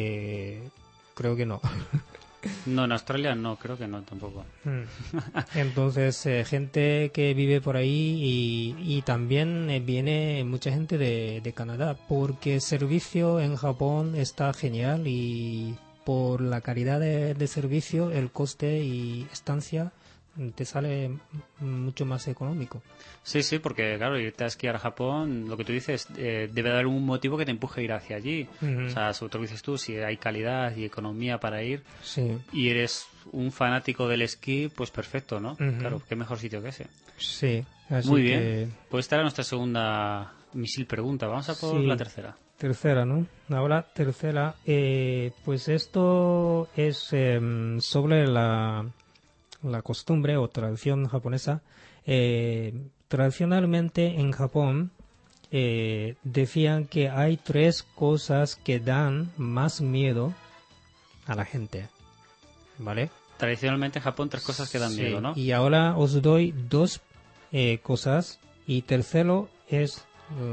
eh, creo que no. no, en Australia no, creo que no tampoco. Mm. Entonces, eh, gente que vive por ahí y, y también eh, viene mucha gente de, de Canadá porque el servicio en Japón está genial y por la calidad de, de servicio, el coste y estancia mm, te sale m- mucho más económico. Sí, sí, porque claro, irte a esquiar a Japón, lo que tú dices, eh, debe haber un motivo que te empuje a ir hacia allí. Ujú. O sea, sobre todo lo que dices tú, si hay calidad y economía para ir Sí, y eres un fanático del esquí, pues perfecto, ¿no? Ujú. Claro, qué mejor sitio que ese. sí. Así Muy que- bien. Pues esta era nuestra segunda misil pregunta. Vamos a por Sí. la tercera. Tercera, ¿no? Ahora, tercera, eh, pues esto es em, sobre la, la costumbre o tradición japonesa. Eh, tradicionalmente en Japón eh, decían que hay tres cosas que dan más miedo a la gente, ¿vale? Tradicionalmente en Japón tres cosas que dan Sí, miedo, ¿no? Y ahora os doy dos eh, cosas y tercero es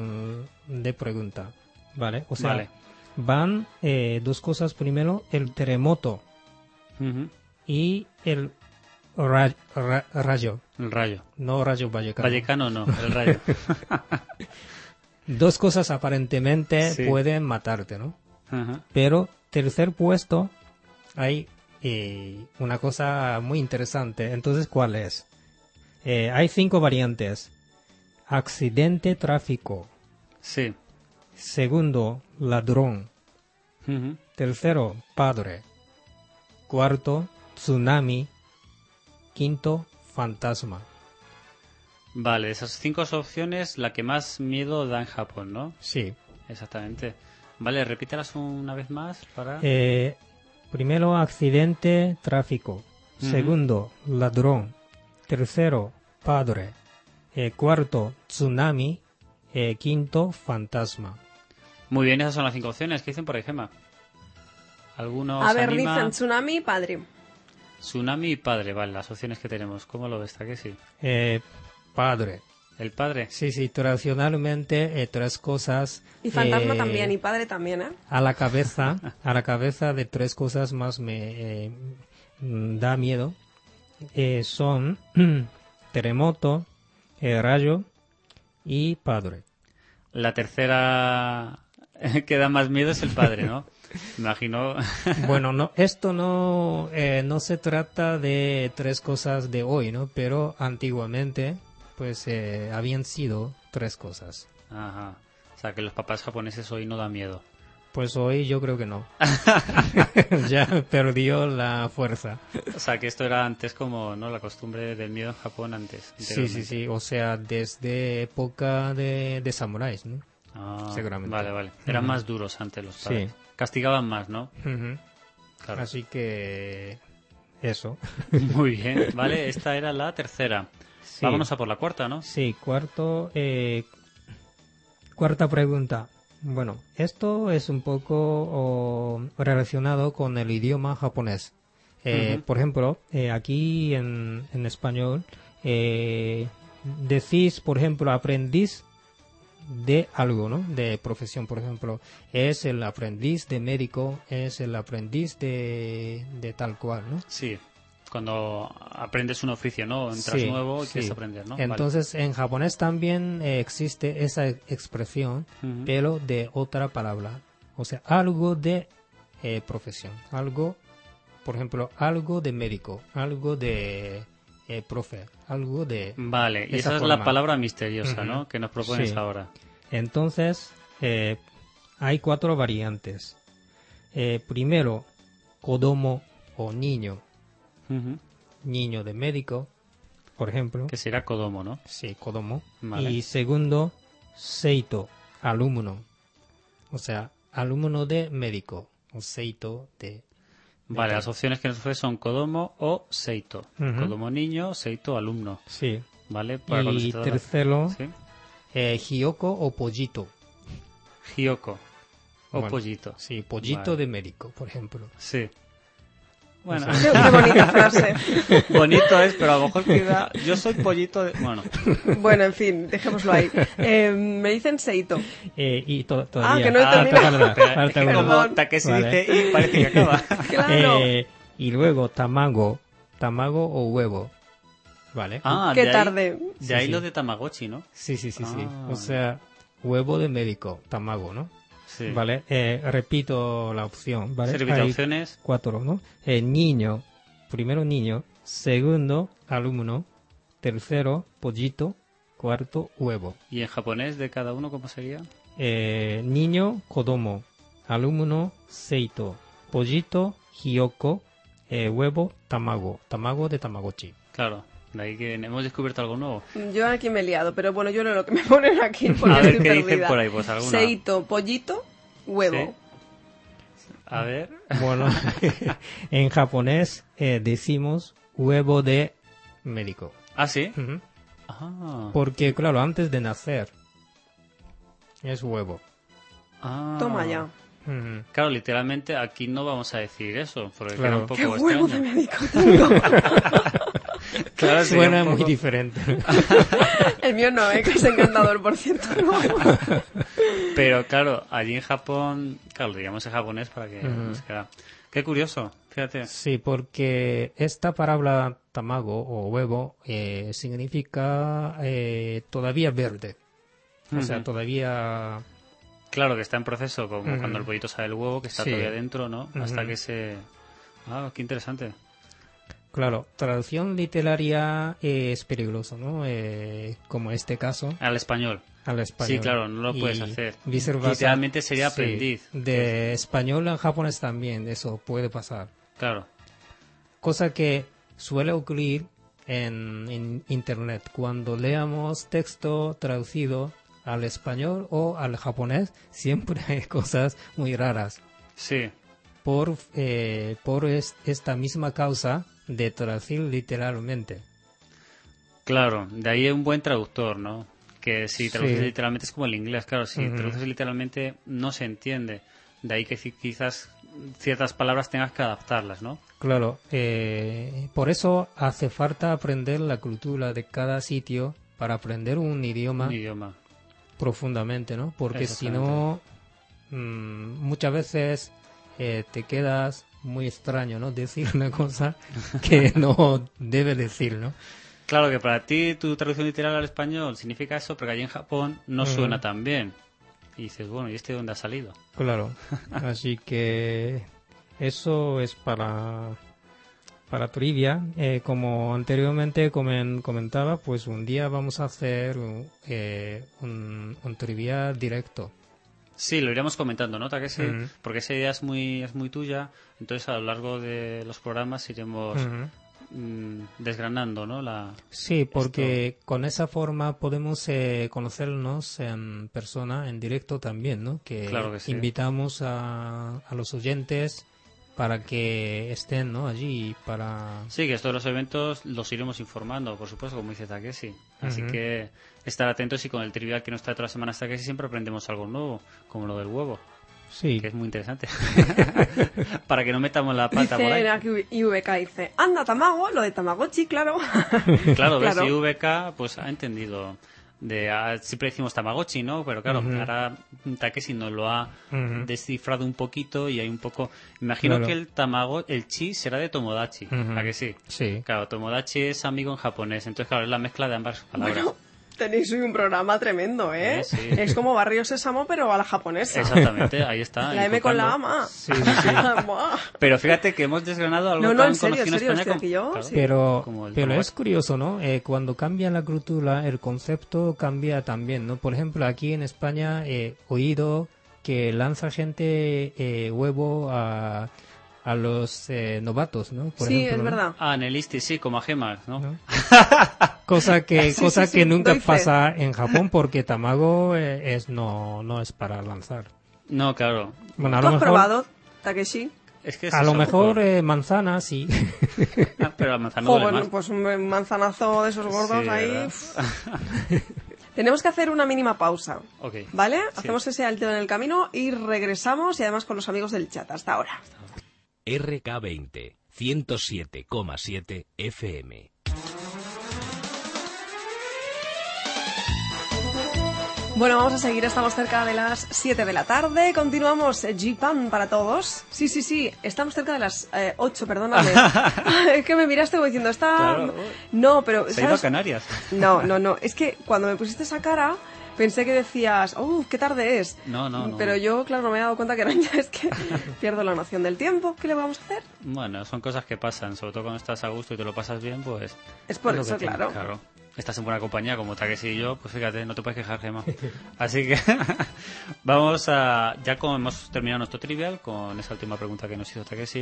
mm, de pregunta, ¿vale? O sea, Vale. van eh, dos cosas. Primero, el terremoto Ujú. y el ra- ra- rayo. El rayo. No rayo vallecano. Vallecano no, el rayo. Dos cosas aparentemente Sí. pueden matarte, ¿no? Ajá. Pero tercer puesto hay eh, una cosa muy interesante. Entonces, ¿cuál es? Eh, hay cinco variantes. Accidente tráfico. Sí. Segundo, ladrón. Ujú. Tercero, padre. Cuarto, tsunami. Quinto, fantasma. Vale, de esas cinco opciones, la que más miedo da en Japón, ¿no? Sí. Exactamente. Vale, repítelas una vez más para... Eh, primero, accidente tráfico. Ujú. Segundo, ladrón. Tercero, padre. Eh, cuarto, tsunami. Eh, quinto, fantasma. Muy bien, esas son las cinco opciones. ¿Qué dicen por ahí, Gemma? ¿Algunos A ver, anima? dicen tsunami, padre. Tsunami y padre, vale, las opciones que tenemos. ¿Cómo lo ves? ¿Está que sí? Eh, padre. ¿El padre? Sí, sí, tradicionalmente eh, tres cosas. Y fantasma eh, también, y padre también, ¿eh? A la cabeza, a la cabeza de tres cosas más me eh, mm, da miedo. Eh, son terremoto, eh, rayo y padre. La tercera que da más miedo es el padre, ¿no? Me imagino... Bueno, no, esto no, eh, no se trata de tres cosas de hoy, ¿no? Pero antiguamente, pues eh, habían sido tres cosas. Ajá. O sea, que los papás japoneses hoy no dan miedo. Pues hoy yo creo que no. Ya perdió la fuerza. O sea, que esto era antes como, ¿no? La costumbre del miedo en Japón antes. Sí, sí, sí. O sea, desde época de, de samuráis, ¿no? Ah, Seguramente. Vale, vale. Eran Ujú. más duros antes los padres. Sí. Castigaban más, ¿no? Ujú. Claro. Así que eso. Muy bien. Vale, esta era la tercera. Sí. Vámonos a por la cuarta, ¿no? Sí, cuarto, eh, cuarta pregunta. Bueno, esto es un poco oh, relacionado con el idioma japonés. Eh, Ujú. Por ejemplo, eh, aquí en, en español eh, decís, por ejemplo, aprendiz de algo, ¿no? De profesión, por ejemplo, es el aprendiz de médico, es el aprendiz de, de tal cual, ¿no? Sí. Cuando aprendes un oficio, ¿no? Entras Sí, nuevo y sí. quieres aprender, ¿no? Vale. Entonces, en japonés también eh, existe esa e- expresión, Ujú. pero de otra palabra. O sea, algo de eh, profesión. Algo, por ejemplo, algo de médico, algo de eh, profe, algo de... Vale, y esa esa es la forma. palabra misteriosa, Ujú. ¿no? Que nos propones Sí. ahora. Entonces, eh, hay cuatro variantes. Eh, primero, kodomo o niño, Ujú. niño de médico, por ejemplo. Que será Kodomo, ¿no? Sí, kodomo. Vale. Y segundo, seito, alumno. O sea, alumno de médico. O seito de... Vale, tal. las opciones que nos ofrece son Kodomo o Seito. Ujú. Kodomo niño, Seito alumno. Sí. ¿Vale? Para cuando se Y trata de- tercero, ¿Sí? eh, hyoko o pollito. Hyoko. O Bueno, pollito. Sí, pollito Vale. de médico, por ejemplo. Sí. Bueno, Qué, qué bonita frase. bonito es, pero a lo mejor queda... Yo soy pollito de... Bueno, Bueno, en fin, dejémoslo ahí. Eh, me dicen Seito. Eh, y to- todavía... Ah, que no he Ah, terminado. falta- espera, es falta que uno. como Perdón. Takeshi Vale. dice y parece que acaba. Claro. Eh, y luego tamago, tamago o huevo. ¿Vale? Ah, Qué de ahí- tarde. De Sí, ahí sí. lo de Tamagotchi, ¿no? Sí, sí, sí, sí. Ah. O sea, huevo de médico, tamago, ¿no? Sí. Vale, eh, repito la opción, ¿vale? Se repite Hay opciones. cuatro, ¿no? Eh, niño, primero niño, segundo alumno, tercero pollito, cuarto huevo. ¿Y en japonés de cada uno cómo sería? Eh, niño, kodomo, alumno, seito, pollito, hyoko, eh, huevo, tamago, tamago de tamagotchi. Claro, de ahí que hemos descubierto algo nuevo. Yo aquí me he liado, pero bueno, yo leo lo que me ponen aquí porque A ver estoy qué dicen perdida. por ahí, pues alguna. Seito, pollito, huevo. Sí. A ver. Bueno, en japonés eh, decimos huevo de médico. Ah, sí. Ujú. Ah. Porque, claro, antes de nacer es huevo. Ah. Toma ya. Ujú. Claro, literalmente aquí no vamos a decir eso, porque Claro. queda Qué un poco huevo de extraño. médico tengo. Claro, sería Suena un muy poco- diferente. El mío no, ¿eh? Que es encantador, por cierto. No. Pero claro, allí en Japón, claro, digamos en japonés para que Ujú. nos queda. Qué curioso, fíjate. Sí, porque esta palabra tamago o huevo eh, significa eh, todavía verde. O sea, Ujú. todavía... Claro que está en proceso, como Ujú. cuando el pollito sale del huevo, que está Sí. todavía dentro, ¿no? Hasta Ujú. que se... Ah, qué interesante. Claro, traducción literaria es peligroso, ¿no? Eh, como este caso, Al español. al español. Sí, claro, no lo Y puedes hacer. viceversa. Literalmente sería Sí, aprendiz. de español a japonés también, eso puede pasar. Claro. Cosa que suele ocurrir en, en internet. Cuando leamos texto traducido al español o al japonés, siempre hay cosas muy raras. Sí. Por, eh, por es- esta misma causa de traducir literalmente. Claro, de ahí un buen traductor, ¿no? Que si traduces Sí. literalmente es como el inglés, claro, si Ujú. traduces literalmente no se entiende. De ahí que ci- quizás ciertas palabras tengas que adaptarlas, ¿no? Claro, eh, por eso hace falta aprender la cultura de cada sitio para aprender un idioma Un idioma. profundamente, ¿no? Porque si no, mm, muchas veces eh, te quedas muy extraño, ¿no? Decir una cosa que no debe decir, ¿no? Claro que para ti tu traducción literal al español significa eso, pero que allí en Japón no Ujú. suena tan bien. Y dices, bueno, ¿y este de dónde ha salido? Claro, así que eso es para para trivia. Eh, como anteriormente comen- comentaba, pues un día vamos a hacer un, eh, un, un trivia directo. Sí, lo iremos comentando, ¿no? ¿Ta que sí? Ujú. Porque esa idea es muy, es muy tuya, entonces a lo largo de los programas iremos Ujú. mm, desgranando, ¿no? La... Sí, porque con esa forma podemos eh, conocernos en persona, en directo también, ¿no? Que, Claro que sí. invitamos a, a los oyentes para que estén, ¿no? Allí para... Sí, que estos los eventos los iremos informando, por supuesto, como dice Takeshi. Así Ujú. que estar atentos y con el trivial que nos trae todas las semanas Takeshi siempre aprendemos algo nuevo, como lo del huevo, Sí, que es muy interesante. Para que no metamos la pata por ahí. Dice aquí I V K, dice, anda, Tamago, lo de Tamagotchi, claro. Claro, ves, Claro. y V K pues ha entendido. De, ah, siempre decimos Tamagotchi, ¿no? Pero claro, Ujú. ahora Takeshi nos lo ha Ujú. descifrado un poquito y hay un poco... Imagino Claro. que el Tamago, el chi será de Tomodachi, Ujú. ¿a que sí? sí. Claro, Tomodachi es amigo en japonés, entonces claro, es la mezcla de ambas palabras. Bueno, tenéis hoy un programa tremendo, ¿eh? Eh, sí. Es como Barrio Sésamo, pero a la japonesa. Exactamente, ahí está. La M con la inculcando. ama. Sí, sí, sí. Buah. Pero fíjate que hemos desgranado algo No, no, tan en serio, conocido en serio, en España estoy aquí yo, claro, sí. Pero, como el pero Tamagotchi. es curioso, ¿no? Eh, cuando cambia la cultura, el concepto cambia también, ¿no? Por ejemplo, aquí en España he oído que lanza gente eh, huevo a, a los eh, novatos, ¿no? Por Sí, ejemplo, es ¿no? verdad. Ah, en el Isti, sí, como a gemas, ¿no? ¿No? Cosa que, Sí, cosa sí, que sí, nunca doy fe. pasa en Japón porque Tamago eh, es no, no es para lanzar. No, claro. Bueno, a ¿Tú lo has mejor, probado, Takeshi? Es que es a lo eso, mejor por- eh, manzana, sí. Ah, pero la manzana Jo, duele bueno, más. pues un manzanazo de esos gordos Sí, ahí. ¿verdad? pf. Tenemos que hacer una mínima pausa. Ok. ¿Vale? Sí. Hacemos ese alteo en el camino y regresamos y además con los amigos del chat. Hasta ahora. R K veinte, ciento siete coma siete F M. Bueno, vamos a seguir, estamos cerca de las siete de la tarde, continuamos eh, G-Pan para todos. Sí, sí, sí, estamos cerca de las eh, ocho, perdóname. Es que me miraste como diciendo, está... Claro. No, pero... Se ha ido a ¿sabes? Canarias. No, no, no, es que cuando me pusiste esa cara pensé que decías, ¡uh, qué tarde es! No, no, no. Pero yo, claro, no me he dado cuenta que eran ya, es que pierdo la noción del tiempo. ¿Qué le vamos a hacer? Bueno, son cosas que pasan, sobre todo cuando estás a gusto y te lo pasas bien, pues... Es por lo eso, que tiene, claro. Estás en buena compañía, como Takeshi y yo, pues fíjate, no te puedes quejar, Gemma. Así que vamos a... Ya como hemos terminado nuestro trivial, con esa última pregunta que nos hizo Takeshi,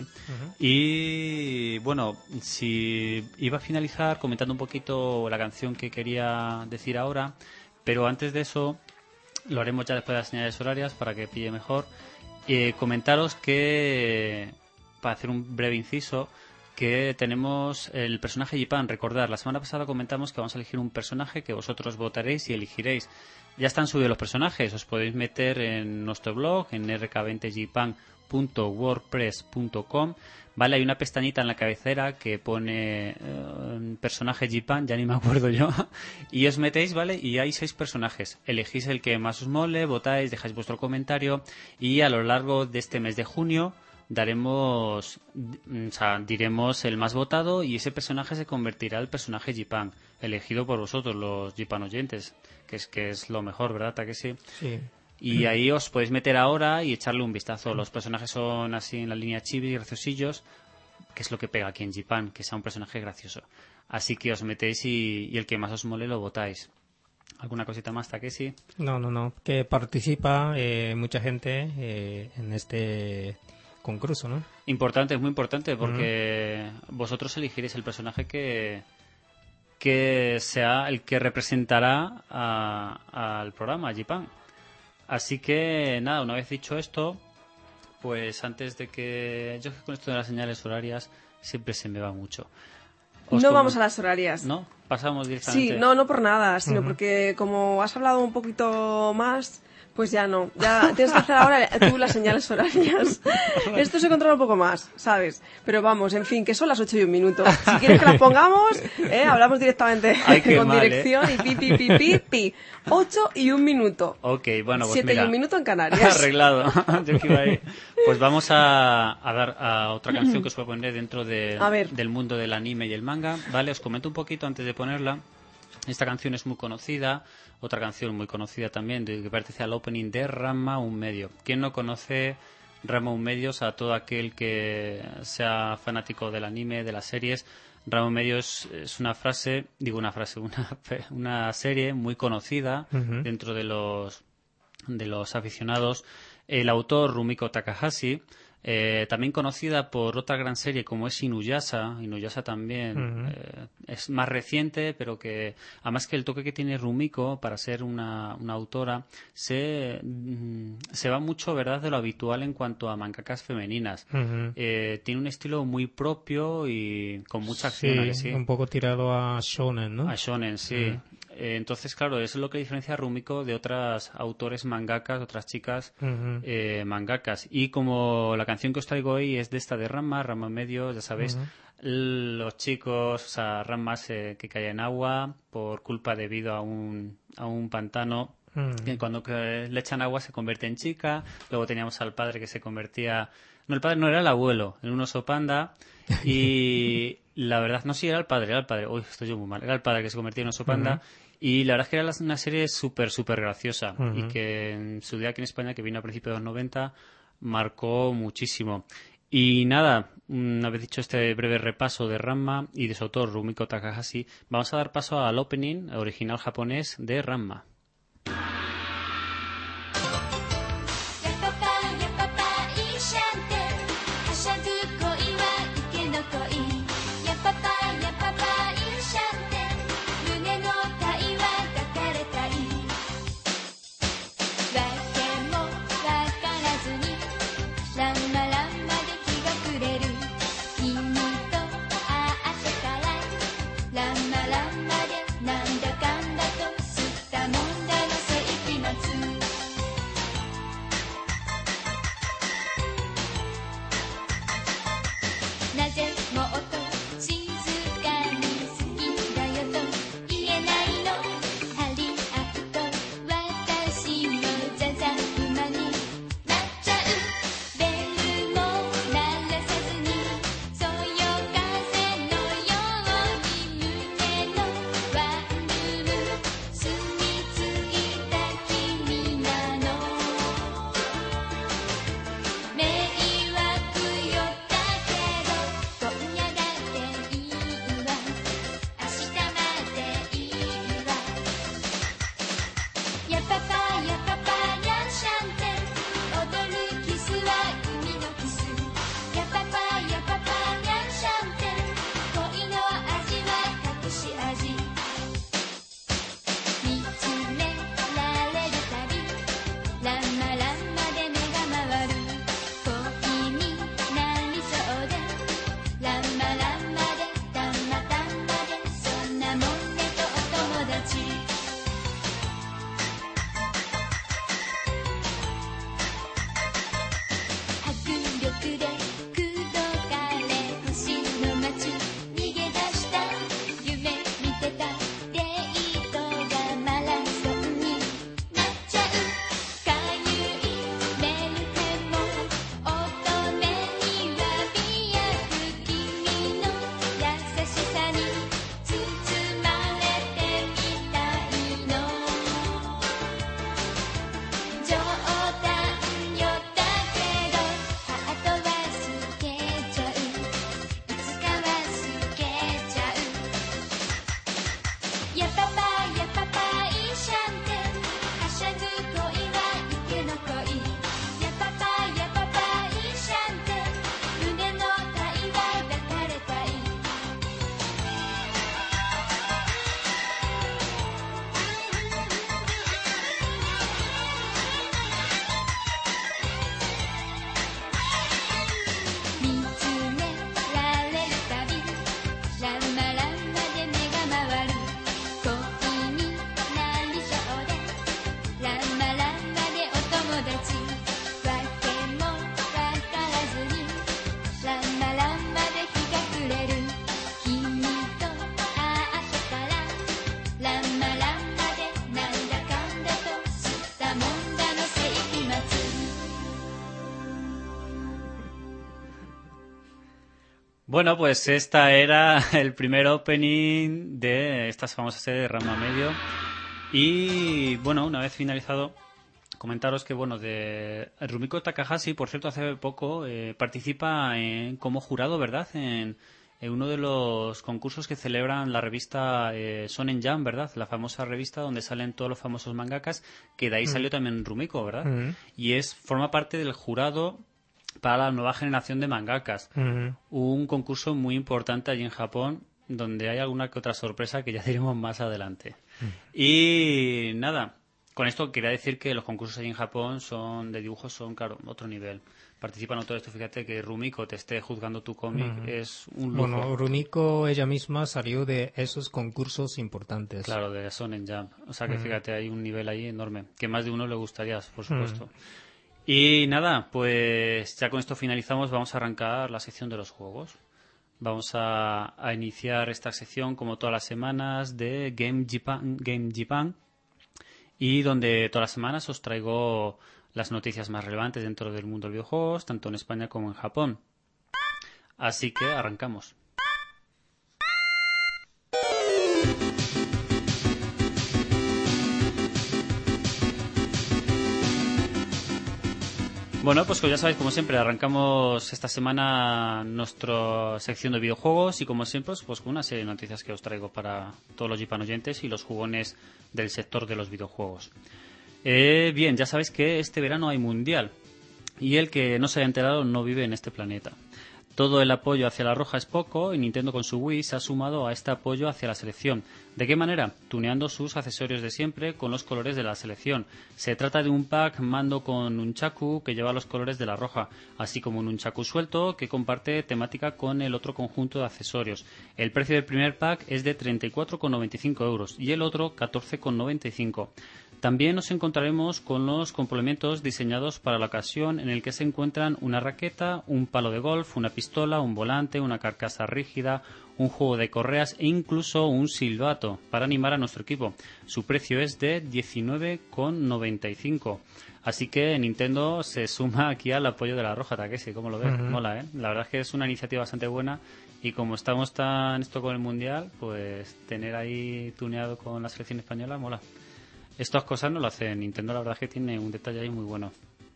y bueno, si iba a finalizar comentando un poquito la canción que quería decir ahora, pero antes de eso, lo haremos ya después de las señales horarias para que pille mejor. Eh, comentaros que, para hacer un breve inciso, que tenemos el personaje Jipan. Recordad, la semana pasada comentamos que vamos a elegir un personaje que vosotros votaréis y elegiréis. Ya están subidos los personajes, os podéis meter en nuestro blog, en r k veinte jipan punto wordpress punto com. Vale, hay una pestañita en la cabecera que pone eh, personaje Jipan, ya ni me acuerdo yo, y os metéis, ¿vale? Y hay seis personajes. Elegís el que más os mole, votáis, dejáis vuestro comentario y a lo largo de este mes de junio daremos, o sea, diremos el más votado y ese personaje se convertirá el personaje Jipan, elegido por vosotros, los Jipan oyentes, que es que es lo mejor, ¿verdad? ¿Ta que sí? Sí. Y ahí os podéis meter ahora y echarle un vistazo. Los personajes son así en la línea chibi, graciosillos, que es lo que pega aquí en Jipan, que sea un personaje gracioso. Así que os metéis y, y el que más os mole lo votáis. ¿Alguna cosita más, Takeshi? No, no, no. Que participa eh, mucha gente eh, en este concurso, ¿no? Importante, es muy importante, porque vosotros elegiréis el personaje que, que sea el que representará a- al programa, a Jipan. Así que, nada, una vez dicho esto, pues antes de que... Yo con esto de las señales horarias siempre se me va mucho. Os No com- vamos a las horarias. ¿No? Pasamos directamente... Sí, no, no por nada, sino porque como has hablado un poquito más, pues ya no. Ya tienes que hacer ahora tú las señales horarias. Esto se controla un poco más, ¿sabes? Pero vamos, en fin, que son las ocho y un minuto. Si quieres que las pongamos, ¿eh? Hablamos directamente Ay, qué con mal, dirección ¿eh? y pi, pi, pi, pi, pi. Ocho y un minuto. Ok, bueno, pues Siete mira, y un minuto en Canarias. arreglado. Yo que iba ahí. Pues vamos a, a dar a otra canción que os voy a poner dentro de- A ver. del mundo del anime y el manga. Vale, os comento un poquito antes de ponerla. Esta canción es muy conocida, otra canción muy conocida también, de, que pertenece al opening de Ranma un medio. ¿Quién no conoce Ramón Medios, a todo aquel que sea fanático del anime, de las series. Ramón Medios es una frase, digo una frase, una, una serie muy conocida Ujú. dentro de los, de los aficionados. El autor Rumiko Takahashi, eh, también conocida por otra gran serie como es Inuyasha. Inuyasha también Ujú. eh, es más reciente, pero que además que el toque que tiene Rumiko para ser una, una autora se, mm, se va mucho, ¿verdad?, de lo habitual en cuanto a mangakas femeninas. Ujú. Eh, tiene un estilo muy propio y con mucha acción. ¿a que sí? un poco tirado a shonen, ¿no? A shonen, sí. Ujú. Eh, entonces, claro, eso es lo que diferencia a Rumiko de otras autores mangakas, otras chicas Ujú. eh, mangakas. Y como la canción que os traigo hoy es de esta de Ranma, Ranma Medio, ya sabéis, Ujú. los chicos, o sea, Ranma se, que cae en agua por culpa debido a un, a un pantano. Ujú. Que cuando que le echan agua se convierte en chica. Luego teníamos al padre que se convertía... No, el padre no, era el abuelo, en un oso panda. Y la verdad, no, sí, era el padre, era el padre. Uy, estoy yo muy mal. Era el padre que se convertía en oso panda. Ujú. Y la verdad es que era una serie súper, súper graciosa. Ujú. Y que en su día aquí en España, que vino a principios de los noventa, marcó muchísimo. Y nada, una vez dicho este breve repaso de Ranma y de su autor Rumiko Takahashi, vamos a dar paso al opening original japonés de Ranma. やパパやパパいいシャンテはしゃぐ恋は池の恋やパパやパパいいシャンテ胸の体は抱かれたいわけもわからずにランマランマで日が暮れる君と会ってからランマランマでなんだかんだと吸ったもんだの世紀末なぜもっと静かに好きだよと言えないの張り合うと私もザザ馬になっちゃうベルも鳴らさずにそよ風のように胸のワンルーム住み着いた君なの迷惑よだけど今夜だっていいわ明日までいいわやパパやパパやシャンテ踊るキスは海のキスやパパやパパやシャンテ恋の味は隠し味見つめられるたびランマランマで目が回る恋になりそうでランマランマでたまたまでそんなもんねとお友達迫力で口説かれ星の街逃げ出した夢見てたデートがマラソンになっちゃうかゆいメルヘンも乙女には美薬君の優しさに包まれてみたいの冗談よだけどハートは透けちゃういつかは透けちゃうやパパやパパいいシャンテはしゃぐ恋は池の恋やパパやパパいいシャンテ胸の体は抱かれたい見つめられるたびランマランマで目が回る恋になりそうでランマランマでお友達わけもわからずにランマランマで日が暮れる君と会ってからランマランマでなんだかんだと吸ったもんだの世紀末 Bueno, pues esta era el primer opening de estas famosas series de Ranma Medio. Y bueno, una vez finalizado comentaros que, bueno, de Rumiko Takahashi, por cierto, hace poco eh, participa en, como jurado, ¿verdad?, en, en uno de los concursos que celebran la revista eh, Shonen Jump, ¿verdad?, la famosa revista donde salen todos los famosos mangakas, que de ahí Mm. salió también Rumiko, ¿verdad? Mm. Y es forma parte del jurado para la nueva generación de mangakas. Mm. Un concurso muy importante allí en Japón, donde hay alguna que otra sorpresa que ya diremos más adelante. Y nada, con esto quería decir que los concursos allí en Japón son de dibujos, son, claro, otro nivel. Participan autores, tú fíjate que Rumiko te esté juzgando tu cómic, Ujú. es un lujo. Bueno, Rumiko ella misma salió de esos concursos importantes. Claro, de Shonen Jump. O sea que Ujú. fíjate, hay un nivel ahí enorme, que más de uno le gustaría, por supuesto. Y nada, pues ya con esto finalizamos, vamos a arrancar la sección de los juegos. Vamos a, a iniciar esta sección, como todas las semanas, de Game Japan, Game Japan, y donde todas las semanas os traigo las noticias más relevantes dentro del mundo de los videojuegos, tanto en España como en Japón. Así que arrancamos. Bueno, pues como ya sabéis, como siempre, arrancamos esta semana nuestra sección de videojuegos y como siempre, pues con una serie de noticias que os traigo para todos los Jipan oyentes y los jugones del sector de los videojuegos. Eh, bien, ya sabéis que este verano hay mundial y el que no se haya enterado no vive en este planeta. Todo el apoyo hacia la roja es poco y Nintendo con su Wii se ha sumado a este apoyo hacia la selección. ¿De qué manera? Tuneando sus accesorios de siempre con los colores de la selección. Se trata de un pack mando con Nunchaku que lleva los colores de la roja, así como un Nunchaku suelto que comparte temática con el otro conjunto de accesorios. El precio del primer pack es de treinta y cuatro con noventa y cinco euros y el otro catorce con noventa y cinco. También nos encontraremos con los complementos diseñados para la ocasión en el que se encuentran una raqueta, un palo de golf, una pistola, un volante, una carcasa rígida, un juego de correas e incluso un silbato para animar a nuestro equipo. Su precio es de diecinueve con noventa y cinco. Así que Nintendo se suma aquí al apoyo de la roja, Takeshi, ¿cómo lo ves? Ujú. Mola, ¿eh? La verdad es que es una iniciativa bastante buena y como estamos tan esto con el Mundial, pues tener ahí tuneado con la selección española mola. Estas cosas no lo hace Nintendo, la verdad es que tiene un detalle ahí muy bueno.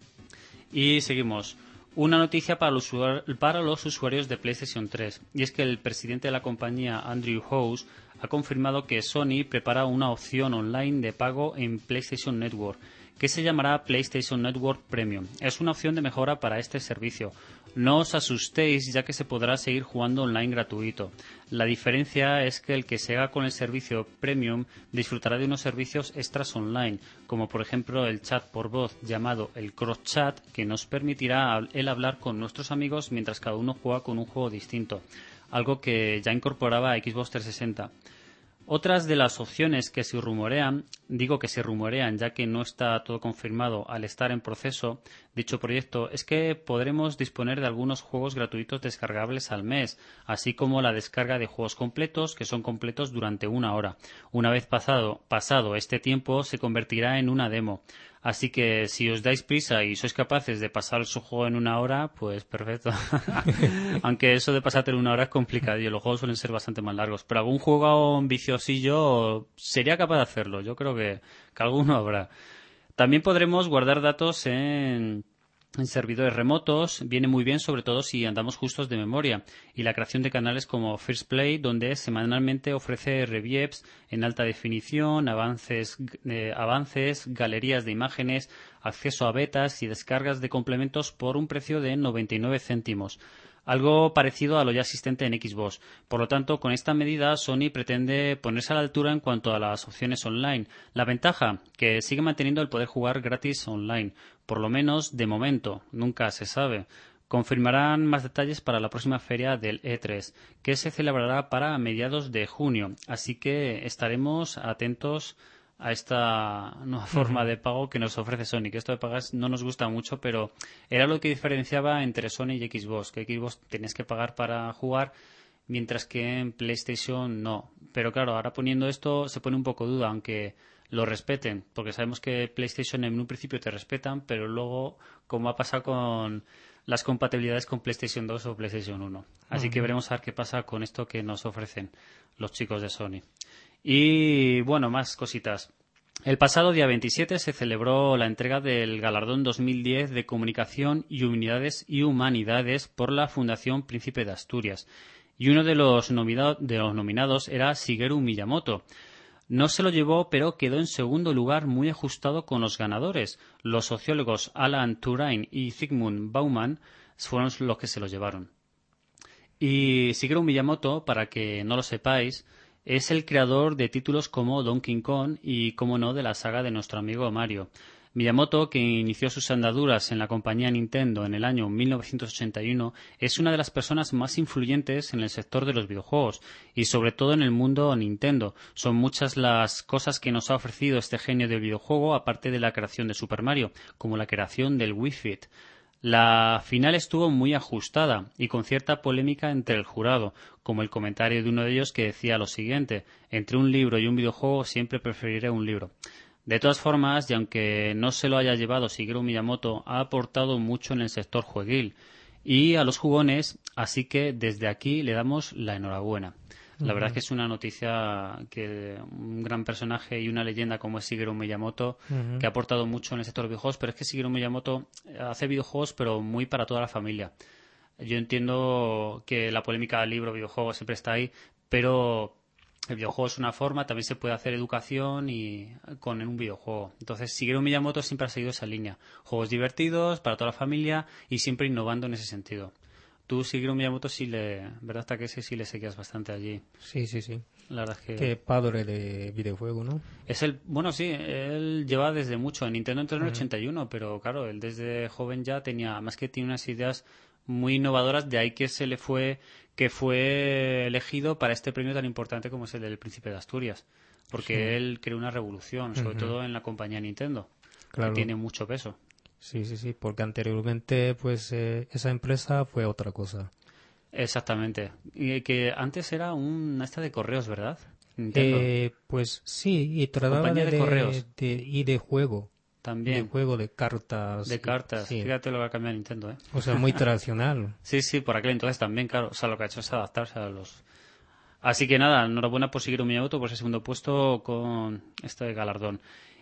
Y seguimos. Una noticia para los, usuar- para los usuarios de PlayStation tres. Y es que el presidente de la compañía, Andrew House, ha confirmado que Sony prepara una opción online de pago en PlayStation Network, que se llamará PlayStation Network Premium. Es una opción de mejora para este servicio. No os asustéis, ya que se podrá seguir jugando online gratuito. La diferencia es que el que se haga con el servicio Premium disfrutará de unos servicios extras online, como por ejemplo el chat por voz llamado el Cross Chat, que nos permitirá el hablar con nuestros amigos mientras cada uno juega con un juego distinto, algo que ya incorporaba a Xbox trescientos sesenta. Otras de las opciones que se rumorean, digo que se rumorean ya que no está todo confirmado al estar en proceso dicho proyecto, es que podremos disponer de algunos juegos gratuitos descargables al mes, así como la descarga de juegos completos que son completos durante una hora. Una vez pasado, pasado este tiempo se convertirá en una demo. Así que si os dais prisa y sois capaces de pasar su juego en una hora, pues perfecto. Aunque eso de pasarte en una hora es complicado y los juegos suelen ser bastante más largos. Pero algún juego viciosillo sería capaz de hacerlo. Yo creo que, que alguno habrá. También podremos guardar datos en... en servidores remotos. Viene muy bien, sobre todo si andamos justos de memoria, y la creación de canales como First Play, donde semanalmente ofrece reviews en alta definición, avances, eh, avances, galerías de imágenes, acceso a betas y descargas de complementos por un precio de noventa y nueve céntimos. Algo parecido a lo ya existente en Xbox. Por lo tanto, con esta medida, Sony pretende ponerse a la altura en cuanto a las opciones online. La ventaja, que sigue manteniendo el poder jugar gratis online. Por lo menos, de momento. Nunca se sabe. Confirmarán más detalles para la próxima feria del E tres, que se celebrará para mediados de junio. Así que estaremos atentos a esta nueva forma de pago que nos ofrece Sony, que esto de pagar no nos gusta mucho, pero era lo que diferenciaba entre Sony y Xbox, que Xbox tenías que pagar para jugar, mientras que en PlayStation no. Pero claro, ahora poniendo esto se pone un poco duda, aunque lo respeten, porque sabemos que PlayStation en un principio te respetan, pero luego, como ha pasado con las compatibilidades con PlayStation dos o PlayStation uno. Así uh-huh. que veremos a ver qué pasa con esto que nos ofrecen los chicos de Sony. Y bueno, más cositas. El pasado día veintisiete se celebró la entrega del Galardón dos mil diez de Comunicación y Humanidades, y Humanidades por la Fundación Príncipe de Asturias. Y uno de los, nomina- de los nominados era Shigeru Miyamoto. No se lo llevó, pero quedó en segundo lugar muy ajustado con los ganadores. Los sociólogos Alan Turing y Zygmunt Bauman fueron los que se lo llevaron. Y Shigeru Miyamoto, para que no lo sepáis, es el creador de títulos como Donkey Kong y, como no, de la saga de nuestro amigo Mario. Miyamoto, que inició sus andaduras en la compañía Nintendo en el año mil novecientos ochenta y uno, es una de las personas más influyentes en el sector de los videojuegos y sobre todo en el mundo Nintendo. Son muchas las cosas que nos ha ofrecido este genio del videojuego, aparte de la creación de Super Mario, como la creación del Wii Fit. La final estuvo muy ajustada y con cierta polémica entre el jurado, como el comentario de uno de ellos que decía lo siguiente: entre un libro y un videojuego siempre preferiré un libro. De todas formas, y aunque no se lo haya llevado Shigeru Miyamoto, ha aportado mucho en el sector jueguil y a los jugones, así que desde aquí le damos la enhorabuena. La Ujú. verdad es que es una noticia que un gran personaje y una leyenda como es Shigeru Miyamoto, Ujú. que ha aportado mucho en el sector de videojuegos, pero es que Shigeru Miyamoto hace videojuegos pero muy para toda la familia. Yo entiendo que la polémica del libro, videojuego, siempre está ahí, pero el videojuego es una forma, también se puede hacer educación y con un videojuego. Entonces, Shigeru Miyamoto siempre ha seguido esa línea. Juegos divertidos, para toda la familia y siempre innovando en ese sentido. Tú, Shigeru Miyamoto, sí le, ¿verdad? Hasta que sí, sí le seguías bastante allí. Sí, sí, sí. La verdad es que... Qué padre de videojuego, ¿no? Es el, bueno, sí, él lleva desde mucho. En Nintendo entró en el ochenta y uno, pero claro, él desde joven ya tenía, más que tiene unas ideas muy innovadoras, de ahí que se le fue, que fue elegido para este premio tan importante como es el del Príncipe de Asturias, porque Sí. él creó una revolución, sobre Ujú. todo en la compañía Nintendo, Claro. que tiene mucho peso. Sí, sí, sí, porque anteriormente, pues, eh, esa empresa fue otra cosa. Exactamente. Y que antes era una esta de correos, ¿verdad? Nintendo. Eh, pues sí, y trataba Compañía de, de de- correos. de- y de juego, de También. juego, de cartas. De cartas. Sí. Fíjate lo que ha cambiado Nintendo, ¿eh? O sea, muy tradicional. Sí, sí, por aquel entonces también, claro. O sea, lo que ha hecho es adaptarse a los... Así que nada, enhorabuena por seguir un Miyamoto por ese segundo puesto con este galardón.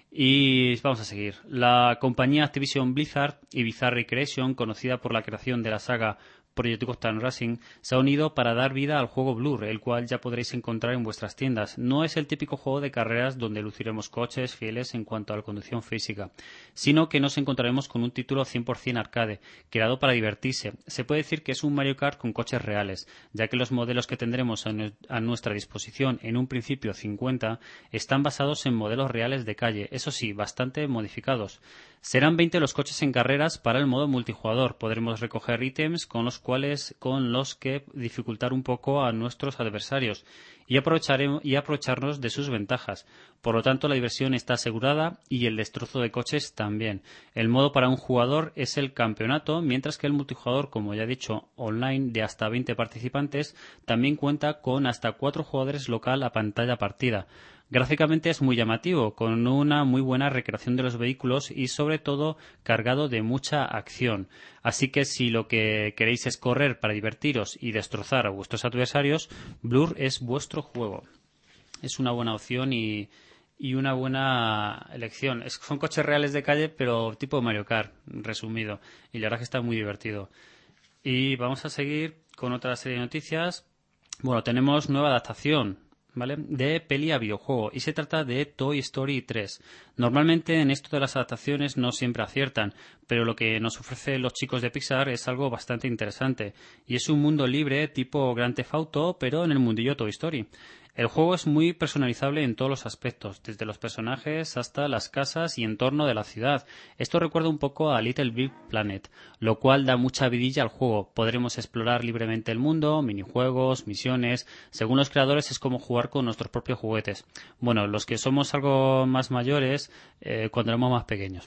Y vamos a seguir. La compañía Activision Blizzard y Bizarre Recreation, conocida por la creación de la saga Project Gotham Racing, se ha unido para dar vida al juego Blur, el cual ya podréis encontrar en vuestras tiendas. No es el típico juego de carreras donde luciremos coches fieles en cuanto a la conducción física, sino que nos encontraremos con un título cien por ciento arcade, creado para divertirse. Se puede decir que es un Mario Kart con coches reales, ya que los modelos que tendremos a, nu- a nuestra disposición, en un principio cincuenta, están basados en modelos reales de calle, eso sí, bastante modificados. Serán veinte los coches en carreras para el modo multijugador. Podremos recoger ítems con los cuales, con los que dificultar un poco a nuestros adversarios y, aprovecharemos, y aprovecharnos de sus ventajas. Por lo tanto, la diversión está asegurada y el destrozo de coches también. El modo para un jugador es el campeonato, mientras que el multijugador, como ya he dicho, online de hasta veinte participantes, también cuenta con hasta cuatro jugadores local a pantalla partida. Gráficamente es muy llamativo, con una muy buena recreación de los vehículos y sobre todo cargado de mucha acción. Así que si lo que queréis es correr para divertiros y destrozar a vuestros adversarios, Blur es vuestro juego. Es una buena opción y, y una buena elección. Es, son coches reales de calle, pero tipo Mario Kart, resumido. Y la verdad que está muy divertido. Y vamos a seguir con otra serie de noticias. Bueno, tenemos nueva adaptación, ¿vale?, de peli a videojuego, y se trata de Toy Story tres. Normalmente en esto de las adaptaciones no siempre aciertan, pero lo que nos ofrecen los chicos de Pixar es algo bastante interesante, y es un mundo libre tipo Grand Theft Auto, pero en el mundillo Toy Story. El juego es muy personalizable en todos los aspectos, desde los personajes hasta las casas y entorno de la ciudad. Esto recuerda un poco a Little Big Planet, lo cual da mucha vidilla al juego. Podremos explorar libremente el mundo, minijuegos, misiones. Según los creadores es como jugar con nuestros propios juguetes. Bueno, los que somos algo más mayores, eh, cuando éramos más pequeños.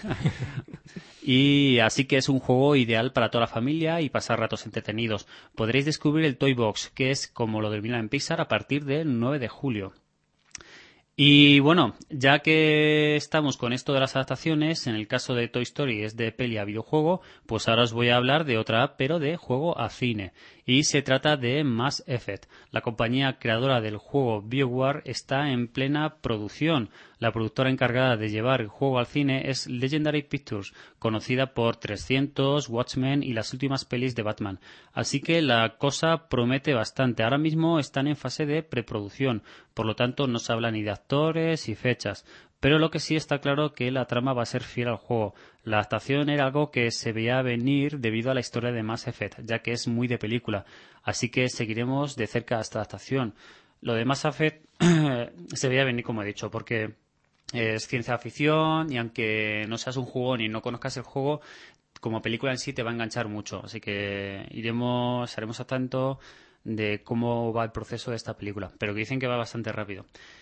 Y así que es un juego ideal para toda la familia y pasar ratos entretenidos. Podréis descubrir el Toy Box, que es como lo denominan en Pixar, a partir del nueve de julio. Y bueno, ya que estamos con esto de las adaptaciones, en el caso de Toy Story es de peli a videojuego, pues ahora os voy a hablar de otra, pero de juego a cine. Y se trata de Mass Effect. La compañía creadora del juego BioWare está en plena producción. La productora encargada de llevar el juego al cine es Legendary Pictures, conocida por trescientos, Watchmen y las últimas pelis de Batman. Así que la cosa promete bastante. Ahora mismo están en fase de preproducción, por lo tanto no se habla ni de actores y fechas. Pero lo que sí está claro que la trama va a ser fiel al juego. La adaptación era algo que se veía venir debido a la historia de Mass Effect, ya que es muy de película. Así que seguiremos de cerca esta adaptación. Lo de Mass Effect se veía venir, como he dicho, porque es ciencia ficción y aunque no seas un jugón y no conozcas el juego, como película en sí te va a enganchar mucho. Así que iremos, estaremos al tanto de cómo va el proceso de esta película, pero que dicen que va bastante rápido.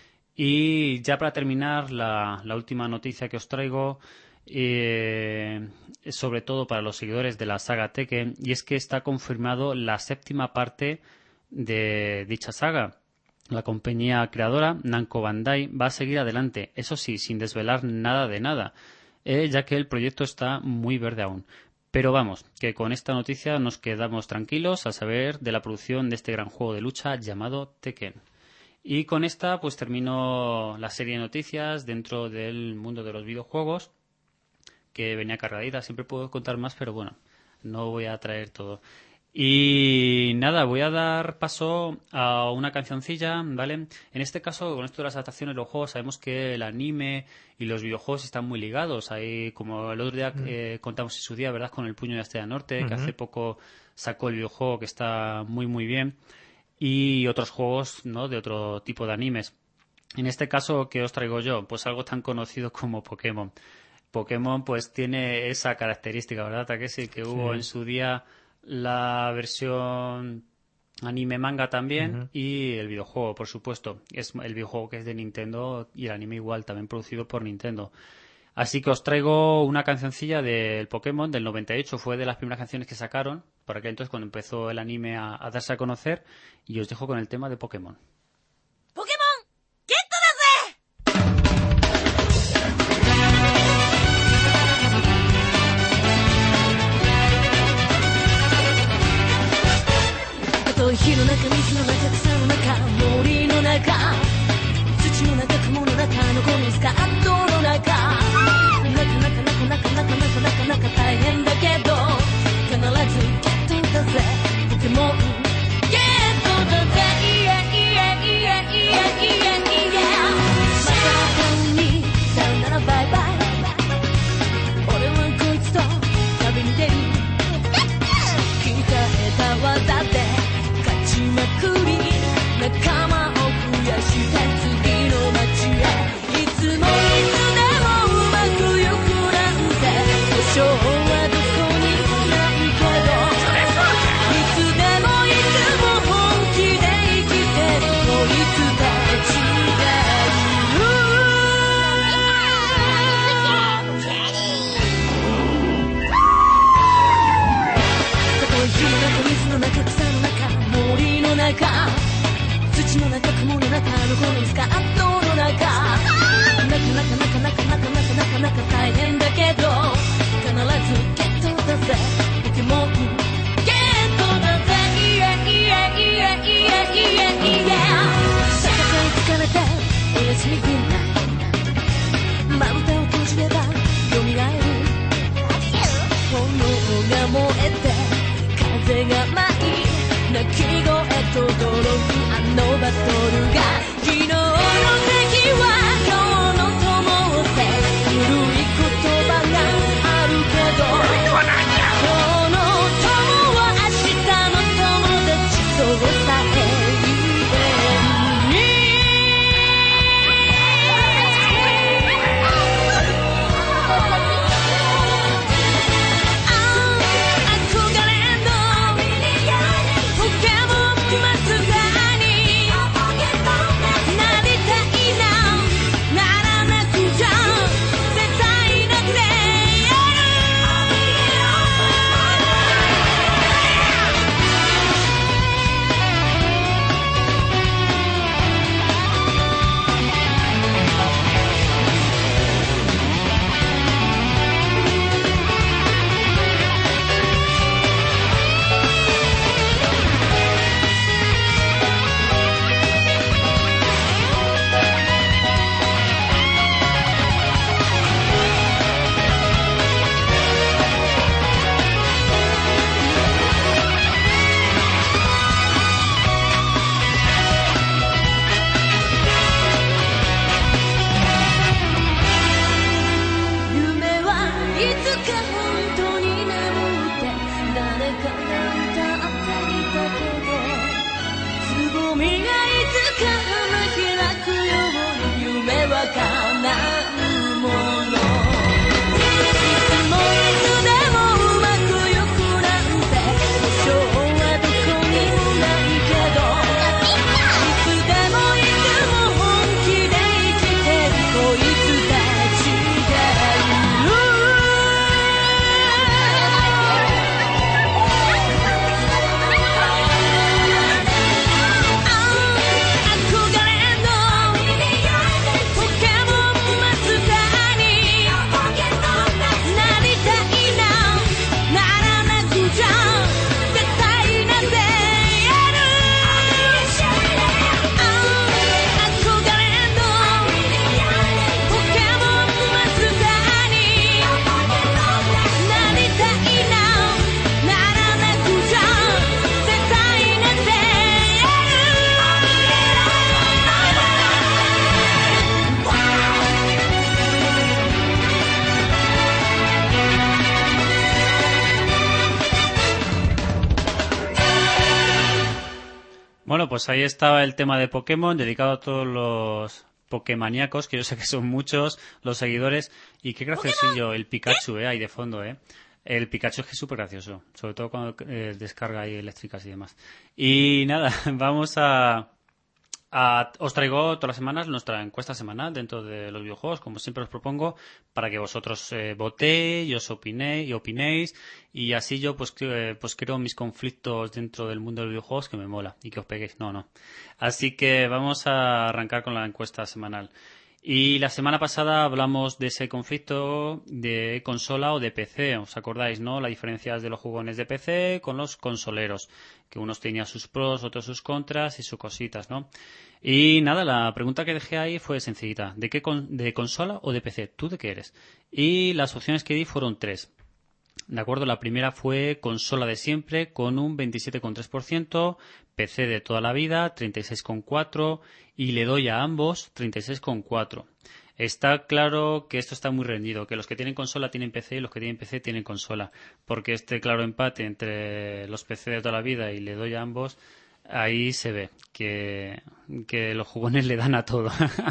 Y ya para terminar, la, la última noticia que os traigo, eh, sobre todo para los seguidores de la saga Tekken, y es que está confirmado la séptima parte de dicha saga. La compañía creadora, Namco Bandai, va a seguir adelante, eso sí, sin desvelar nada de nada, eh, ya que el proyecto está muy verde aún. Pero vamos, que con esta noticia nos quedamos tranquilos al saber de la producción de este gran juego de lucha llamado Tekken. Y con esta pues termino la serie de noticias dentro del mundo de los videojuegos, que venía cargadita. Siempre puedo contar más, pero bueno, no voy a traer todo. Y nada, voy a dar paso a una cancioncilla, ¿vale? En este caso, con esto de las adaptaciones de los juegos, sabemos que el anime y los videojuegos están muy ligados. Ahí, como el otro día eh, contamos en su día, ¿verdad? Con el Puño de Estrella Norte, uh-huh. que hace poco sacó el videojuego, que está muy, muy bien. Y otros juegos, ¿no?, de otro tipo de animes. En este caso, ¿qué os traigo yo? Pues algo tan conocido como Pokémon. Pokémon pues tiene esa característica, ¿verdad, Takeshi? Que hubo sí. en su día la versión anime manga también uh-huh. y el videojuego, por supuesto. Es el videojuego que es de Nintendo y el anime igual, también producido por Nintendo. Así que os traigo una cancioncilla del Pokémon del noventa y ocho, fue de las primeras canciones que sacaron, por aquel entonces cuando empezó el anime a, a darse a conocer, y os dejo con el tema de Pokémon. ¡Pokémon! ¡Getだぜ! 太い火の中、水の中、草の中、森の中、土の中、雲の中のこのスカートの中、なかなかなかなかなかなかなかなかなか大変だけど必ずゲットだぜポケモンゲットだぜイエイエイエイエイエイエイエイまたにさよならバイバイ俺はこいつと旅に出る鍛えた技で勝ちまくり仲間を増やして次の街へいつもいつでもうまくゆくなんて保証はどこにもないけどいつでもいつも本気で生きてるこいつたちがいるたとえ火の中水の中草の中森の中土の中雲の中のこのスカートの中なかなかなかなかなかなかなかなか大変だけど必ずゲットだぜポケモンゲットだぜイエイエイエイエイエイエイ戦い疲れておやすみグリナイまぶたを閉じれば蘇る炎が燃えて風が舞い鳴き声とどろくあのバトルが昨日の敵は今日の友って古い言葉があるけど今日の友は明日の友達そうさえ言える憧れのポケモンまつがに Bueno, pues ahí estaba el tema de Pokémon, dedicado a todos los Pokémaníacos, que yo sé que son muchos, los seguidores. Y qué graciosillo el Pikachu, ¿eh? Ahí de fondo, ¿eh? El Pikachu es que es súper gracioso, sobre todo cuando eh, descarga ahí eléctricas y demás. Y nada, vamos a... A, os traigo todas las semanas nuestra encuesta semanal dentro de los videojuegos, como siempre os propongo, para que vosotros eh, votéis y os opinéis y opinéis, y así yo pues, eh, pues creo mis conflictos dentro del mundo de los videojuegos, que me mola, y que os peguéis. No, no. Así que vamos a arrancar con la encuesta semanal. Y la semana pasada hablamos de ese conflicto de consola o de P C. ¿Os acordáis, no? La diferencia de los jugones de P C con los consoleros. Que unos tenían sus pros, otros sus contras y sus cositas, ¿no? Y nada, la pregunta que dejé ahí fue sencillita. ¿De qué con- de consola o de P C? ¿Tú de qué eres? Y las opciones que di fueron tres. De acuerdo, la primera fue consola de siempre con un veintisiete coma tres por ciento, P C de toda la vida treinta y seis coma cuatro por ciento y le doy a ambos treinta y seis coma cuatro por ciento. Está claro que esto está muy rendido, que los que tienen consola tienen P C y los que tienen P C tienen consola, porque este claro empate entre los P C de toda la vida y le doy a ambos, ahí se ve que, que los jugones le dan a todo.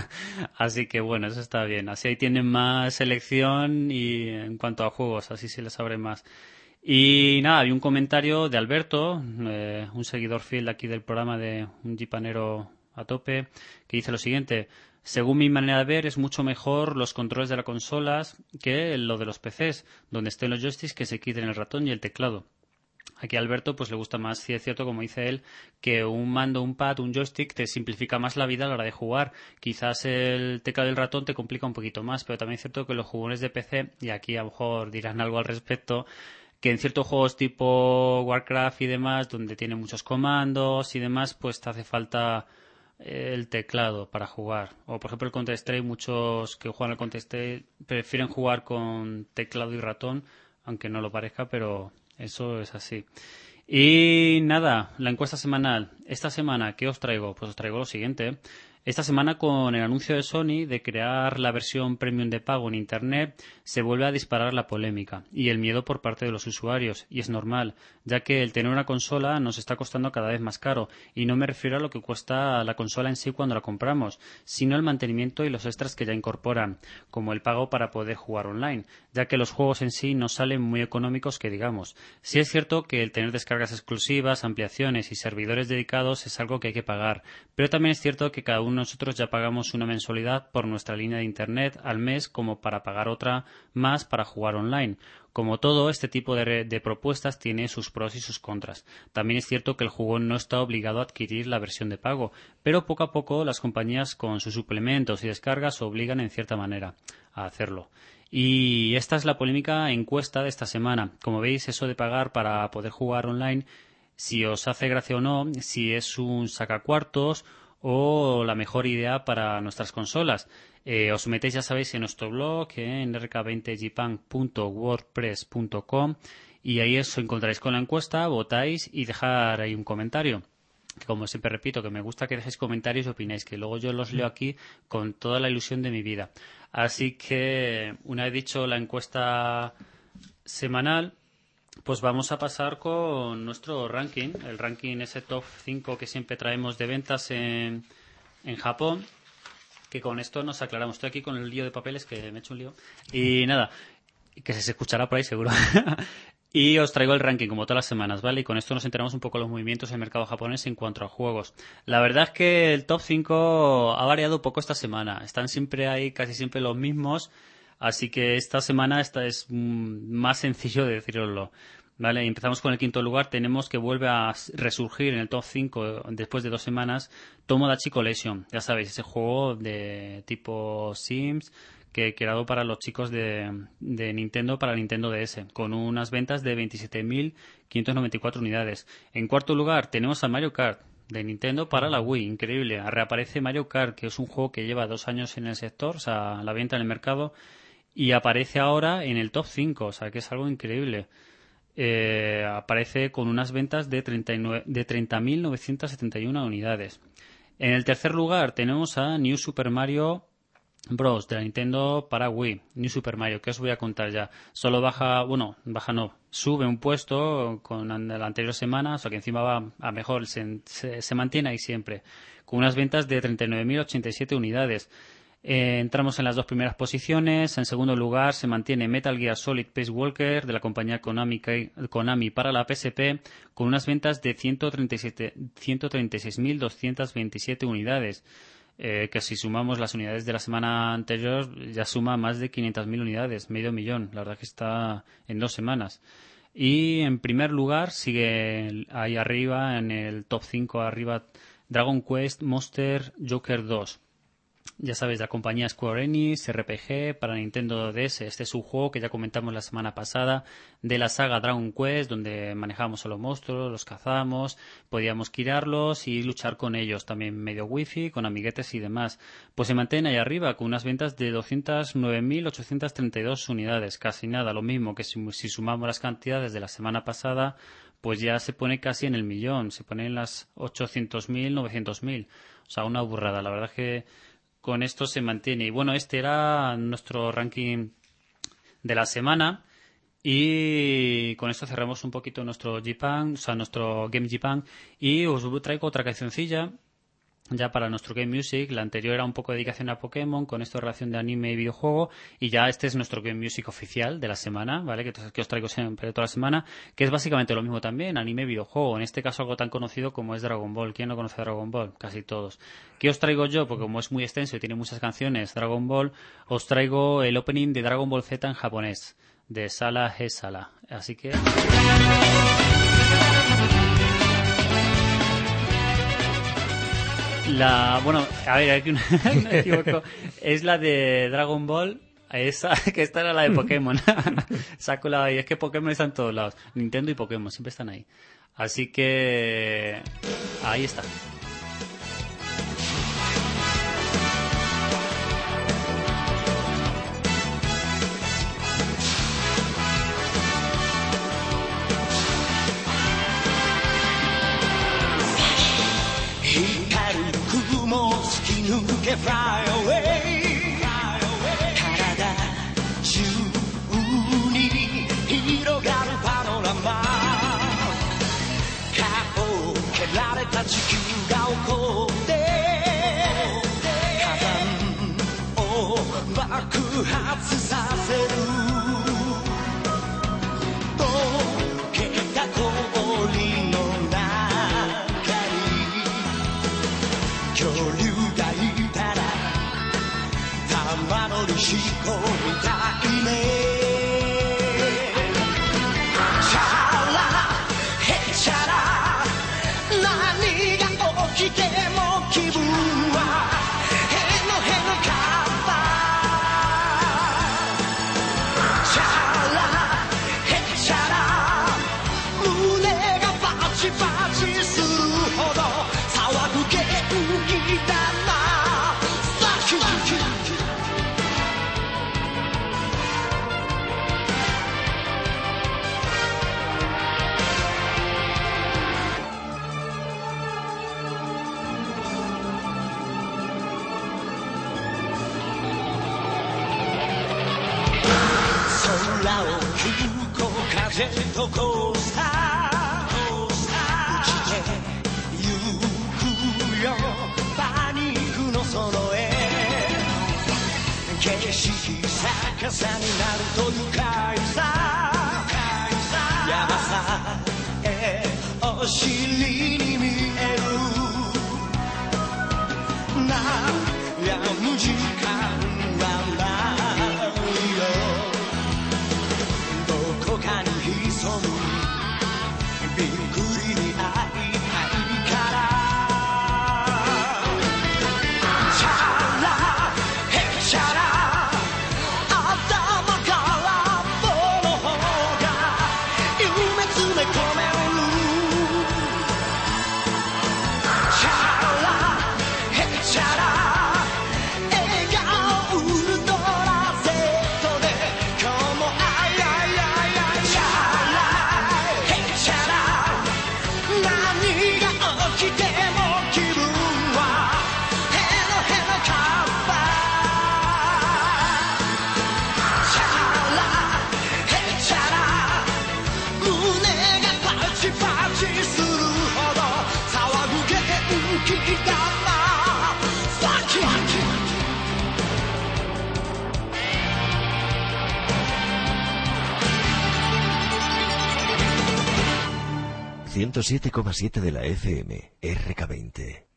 Así que bueno, eso está bien. Así ahí tienen más selección y en cuanto a juegos, así se les abre más. Y nada, había un comentario de Alberto, eh, un seguidor fiel aquí del programa, de un jipanero a tope, que dice lo siguiente: según mi manera de ver, es mucho mejor los controles de las consolas que lo de los P Cs, donde estén los joysticks que se quiten el ratón y el teclado. Aquí a Alberto pues le gusta más, sí es cierto, como dice él, que un mando, un pad, un joystick te simplifica más la vida a la hora de jugar. Quizás el teclado y el ratón te complica un poquito más, pero también es cierto que los jugones de P C, y aquí a lo mejor dirán algo al respecto, que en ciertos juegos tipo Warcraft y demás, donde tiene muchos comandos y demás, pues te hace falta el teclado para jugar. O por ejemplo el Counter-Strike, muchos que juegan al Counter-Strike prefieren jugar con teclado y ratón, aunque no lo parezca, pero eso es así. Y nada, la encuesta semanal. Esta semana, ¿qué os traigo? Pues os traigo lo siguiente. Esta semana, con el anuncio de Sony de crear la versión premium de pago en Internet, se vuelve a disparar la polémica y el miedo por parte de los usuarios. Y es normal, ya que el tener una consola nos está costando cada vez más caro. Y no me refiero a lo que cuesta la consola en sí cuando la compramos, sino el mantenimiento y los extras que ya incorporan, como el pago para poder jugar online, ya que los juegos en sí no salen muy económicos, que digamos. Sí es cierto que el tener descargas exclusivas, ampliaciones y servidores dedicados es algo que hay que pagar, pero también es cierto que cada uno nosotros ya pagamos una mensualidad por nuestra línea de internet al mes como para pagar otra más para jugar online. Como todo, este tipo de, de propuestas tiene sus pros y sus contras. También es cierto que el jugón no está obligado a adquirir la versión de pago, pero poco a poco las compañías con sus suplementos y descargas obligan en cierta manera a hacerlo. Y esta es la polémica encuesta de esta semana. Como veis, eso de pagar para poder jugar online, si os hace gracia o no, si es un sacacuartos o la mejor idea para nuestras consolas. Eh, os metéis, ya sabéis, en nuestro blog, eh, en r k veinte jipan punto wordpress punto com, y ahí os encontraréis con la encuesta, votáis y dejar ahí un comentario. Que como siempre repito, que me gusta que dejéis comentarios y opinéis, que luego yo los leo aquí con toda la ilusión de mi vida. Así que, una vez dicho la encuesta semanal, pues vamos a pasar con nuestro ranking, el ranking ese top cinco que siempre traemos de ventas en, en Japón, que con esto nos aclaramos. Estoy aquí con el lío de papeles, que me he hecho un lío. Y nada, que se escuchará por ahí seguro. Y os traigo el ranking como todas las semanas, ¿vale? Y con esto nos enteramos un poco de los movimientos del mercado japonés en cuanto a juegos. La verdad es que el top cinco ha variado un poco esta semana. Están siempre ahí, casi siempre los mismos. Así que esta semana esta es mm, más sencillo de deciroslo. Vale, empezamos con el quinto lugar. Tenemos que vuelve a resurgir en el top cinco después de dos semanas Tomodachi Collection. Ya sabéis, ese juego de tipo Sims que creado para los chicos de, de Nintendo, para Nintendo D S, con unas ventas de veintisiete mil quinientas noventa y cuatro unidades. En cuarto lugar tenemos a Mario Kart de Nintendo para la Wii, increíble. Reaparece Mario Kart, que es un juego que lleva dos años en el sector, o sea, la venta en el mercado, y aparece ahora en el top cinco, o sea, que es algo increíble. Eh, aparece con unas ventas de treinta mil novecientas setenta y una unidades. En el tercer lugar tenemos a New Super Mario Bros. De la Nintendo para Wii, New Super Mario, que os voy a contar ya. Solo baja, bueno, baja no, sube un puesto con la anterior semana, o sea que encima va a mejor, se, se, se mantiene ahí siempre, con unas ventas de treinta y nueve mil ochenta y siete unidades. Eh, entramos en las dos primeras posiciones. En segundo lugar se mantiene Metal Gear Solid Peace Walker de la compañía Konami, Konami para la P S P, con unas ventas de ciento treinta y seis mil doscientas veintisiete unidades. Eh, que si sumamos las unidades de la semana anterior ya suma más de quinientas mil unidades, medio millón. La verdad que está en dos semanas. Y en primer lugar sigue ahí arriba, en el top cinco arriba, Dragon Quest Monster Joker dos. Ya sabéis, la compañía Square Enix, R P G para Nintendo D S. Este es un juego que ya comentamos la semana pasada de la saga Dragon Quest, donde manejábamos a los monstruos, los cazamos, podíamos girarlos y luchar con ellos. También medio wifi, con amiguetes y demás. Pues se mantiene ahí arriba con unas ventas de doscientas nueve mil ochocientas treinta y dos unidades. Casi nada, lo mismo que si, si sumamos las cantidades de la semana pasada, pues ya se pone casi en el millón. Se pone en las ochocientos mil, novecientos mil. O sea, una burrada. La verdad es que con esto se mantiene. Y bueno, este era nuestro ranking de la semana. Y con esto cerramos un poquito nuestro Japan, o sea, nuestro Game Japan. Y os traigo otra cancioncilla ya para nuestro Game Music. La anterior era un poco de dedicación a Pokémon, con esto relación de anime y videojuego. Y ya este es nuestro Game Music oficial de la semana, ¿vale? Que, que os traigo siempre toda la semana. Que es básicamente lo mismo también, anime y videojuego. En este caso algo tan conocido como es Dragon Ball. ¿Quién no conoce Dragon Ball? Casi todos. ¿Qué os traigo yo? Porque como es muy extenso y tiene muchas canciones, Dragon Ball, os traigo el opening de Dragon Ball Z en japonés, de Sala He Sala. Así que... La, bueno, a ver, aquí me equivoco. Es la de Dragon Ball, esa, que esta era la de Pokémon. Saco la, y es que Pokémon está en todos lados. Nintendo y Pokémon siempre están ahí. Así que ahí está. Fly away 体中に広がるパノラマ顔を蹴られた地球が起こって火山を爆発させる溶けた氷の中に恐竜がいる玉乗りしこみたいねチャラヘチャラ何が起きても気分はへのへのかったチャラヘチャラ胸がバチバチするほど騒ぐ元気だな空を吹くこ風とコースター落ちてゆくよパニックのその絵景色逆さになると愉快さ山さえお尻に見える悩む時間はないよどこかに潜むびっくりに会いたいからチャラヘチャラ頭から棒の方が夢詰め込めるチャラヘチャラ笑顔 ciento siete coma siete de la F M, R K veinte.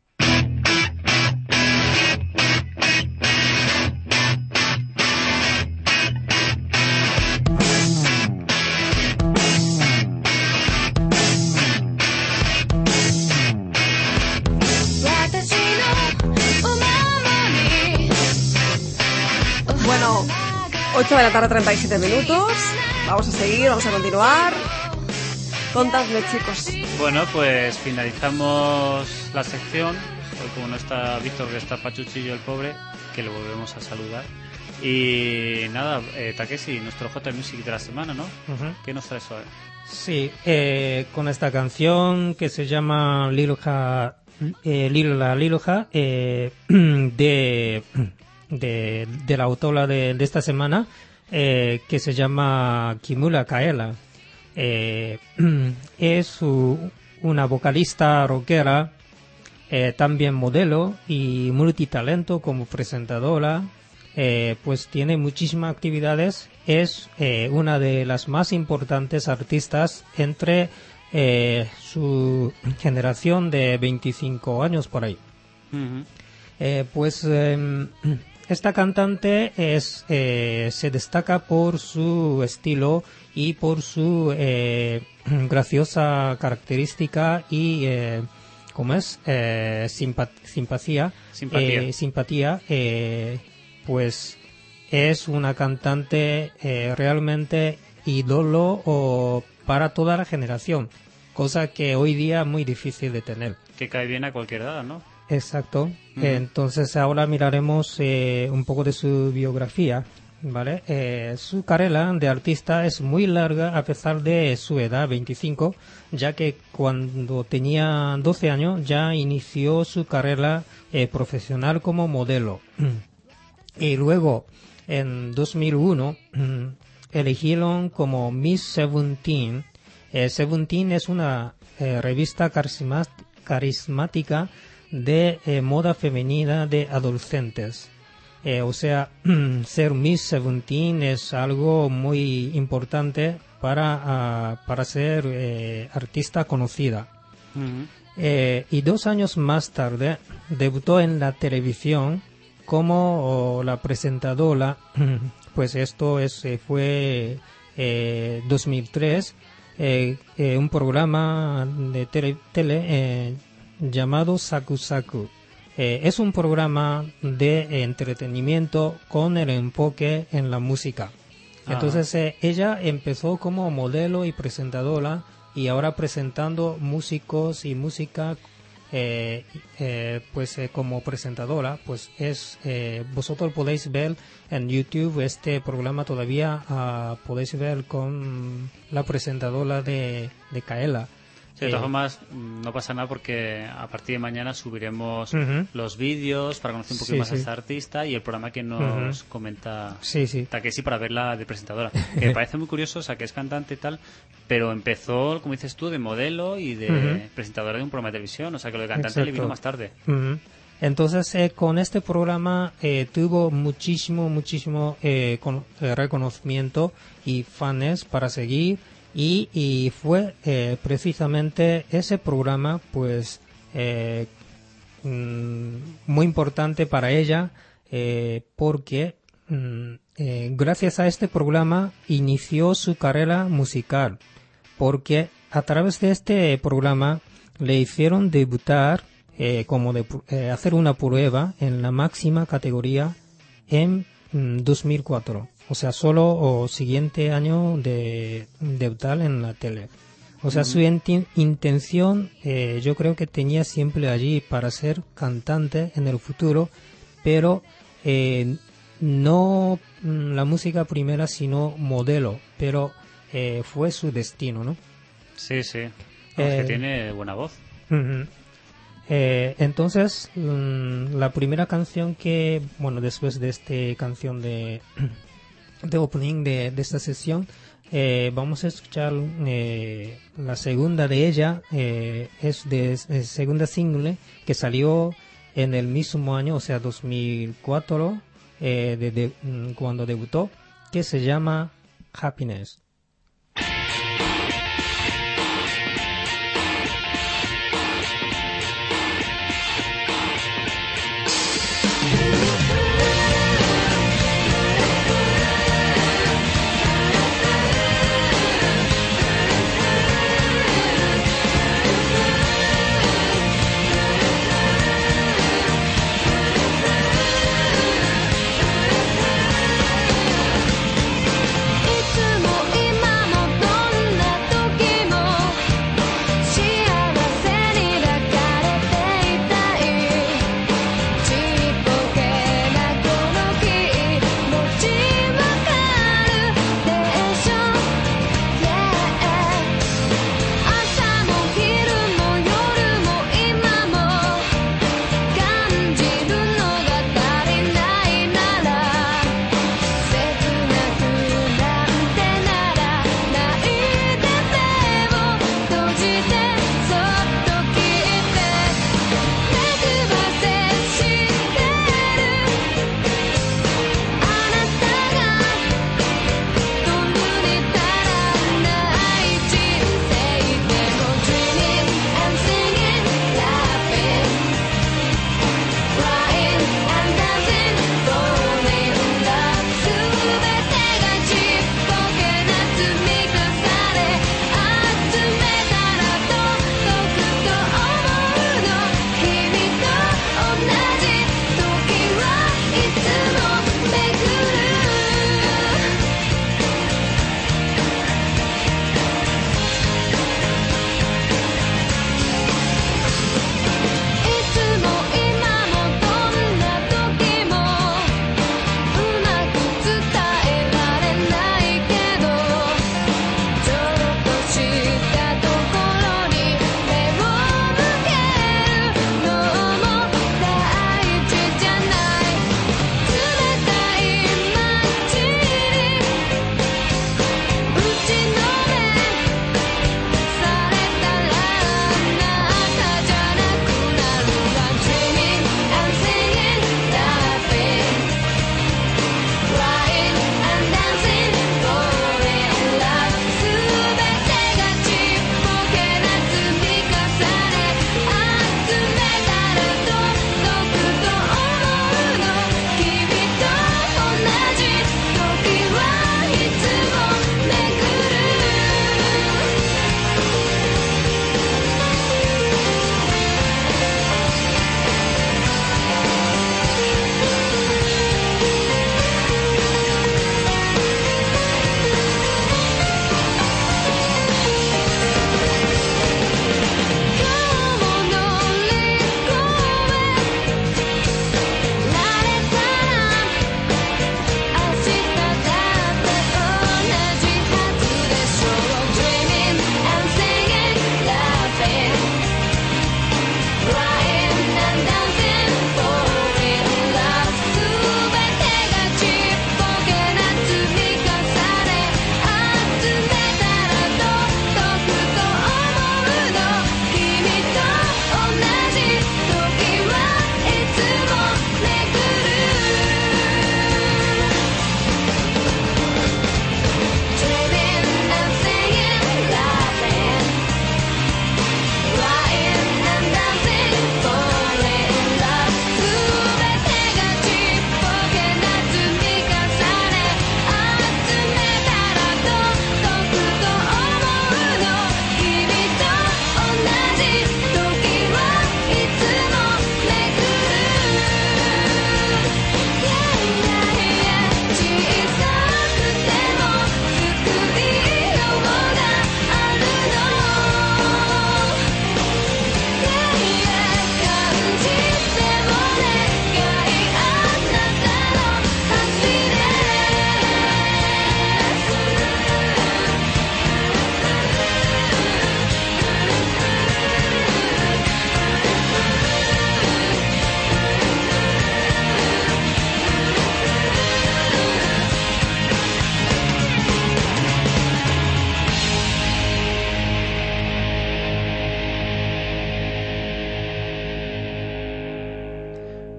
Bueno, ocho de la tarde, treinta y siete minutos. Vamos a seguir, vamos a continuar. Contadme, chicos. Bueno, pues finalizamos la sección. Hoy, como no está Víctor, que está pachuchillo el pobre, que le volvemos a saludar. Y nada, eh, Takeshi, nuestro J Music de la semana, ¿no? Ujú. ¿Qué nos traes hoy? Sí, eh, con esta canción que se llama Liloja, eh, Lilola Liloja, eh, de, de, de la autora de, de esta semana, eh, que se llama Kimura Kaela. Eh, es su- una vocalista rockera, eh, también modelo y multitalento como presentadora. Eh, pues tiene muchísimas actividades. Es eh, una de las más importantes artistas entre eh, su generación de veinticinco años por ahí. Ujú. Eh, pues eh, esta cantante es, eh, se destaca por su estilo y por su eh, graciosa característica y, eh, ¿cómo es? Eh, simpa- simpatía. Simpatía. Eh, simpatía. eh, pues es una cantante eh, realmente ídolo o para toda la generación, cosa que hoy día es muy difícil de tener. Que cae bien a cualquier edad, ¿no? Exacto. Ujú. Entonces ahora miraremos eh, un poco de su biografía, ¿vale? Eh, su carrera de artista es muy larga a pesar de su edad, veinticinco, ya que cuando tenía doce años ya inició su carrera eh, profesional como modelo. Y luego, en dos mil uno, eligieron como Miss Seventeen. Eh, Seventeen es una eh, revista carisma- carismática de eh, moda femenina de adolescentes. Eh, o sea, ser Miss Seventeen es algo muy importante para, ah, para ser eh, artista conocida. Ujú. Eh, y dos años más tarde debutó en la televisión como oh, la presentadora. Pues esto es, eh, fue eh, dos mil tres, eh, eh, un programa de tele, tele, eh, llamado Saku Saku. Eh, es un programa de entretenimiento con el enfoque en la música. Ah. Entonces eh, ella empezó como modelo y presentadora y ahora presentando músicos y música, eh, eh, pues eh, como presentadora, pues es eh, vosotros podéis ver en YouTube este programa todavía, ah, podéis ver con la presentadora de, de Kaela. Sí, de todas Eh, formas, mm, no pasa nada porque a partir de mañana subiremos Ujú. los vídeos para conocer un poquito Sí, más a sí. esta artista y el programa que nos Ujú. comenta Sí, sí. Takeshi para verla de presentadora. Que me parece muy curioso, o sea, que es cantante y tal, pero empezó, como dices tú, de modelo y de Ujú. presentadora de un programa de televisión, o sea, que lo de cantante le Exacto. vino más tarde. Ujú. Entonces, eh, con este programa eh, tuvo muchísimo, muchísimo eh, con- eh, reconocimiento y fans para seguir. Y, y fue eh, precisamente ese programa, pues, eh, mm, muy importante para ella, eh, porque mm, eh, gracias a este programa inició su carrera musical, porque a través de este programa le hicieron debutar, eh, como de, eh, hacer una prueba en la máxima categoría en mm, dos mil cuatro. O sea, solo o siguiente año de debutar en la tele. O sea, su enti- intención, eh, yo creo que tenía siempre allí para ser cantante en el futuro, pero eh, no mm, la música primera, sino modelo. Pero eh, fue su destino, ¿no? Sí, sí. No, es Eh, que tiene buena voz. Ujú. Eh, entonces, mm, la primera canción que, bueno, después de esta canción de, de opening de, de esta sesión, eh, vamos a escuchar eh, la segunda de ella, eh, es de es segunda single que salió en el mismo año, o sea, dos mil cuatro, eh, de, de, mm, cuando debutó, que se llama Happiness.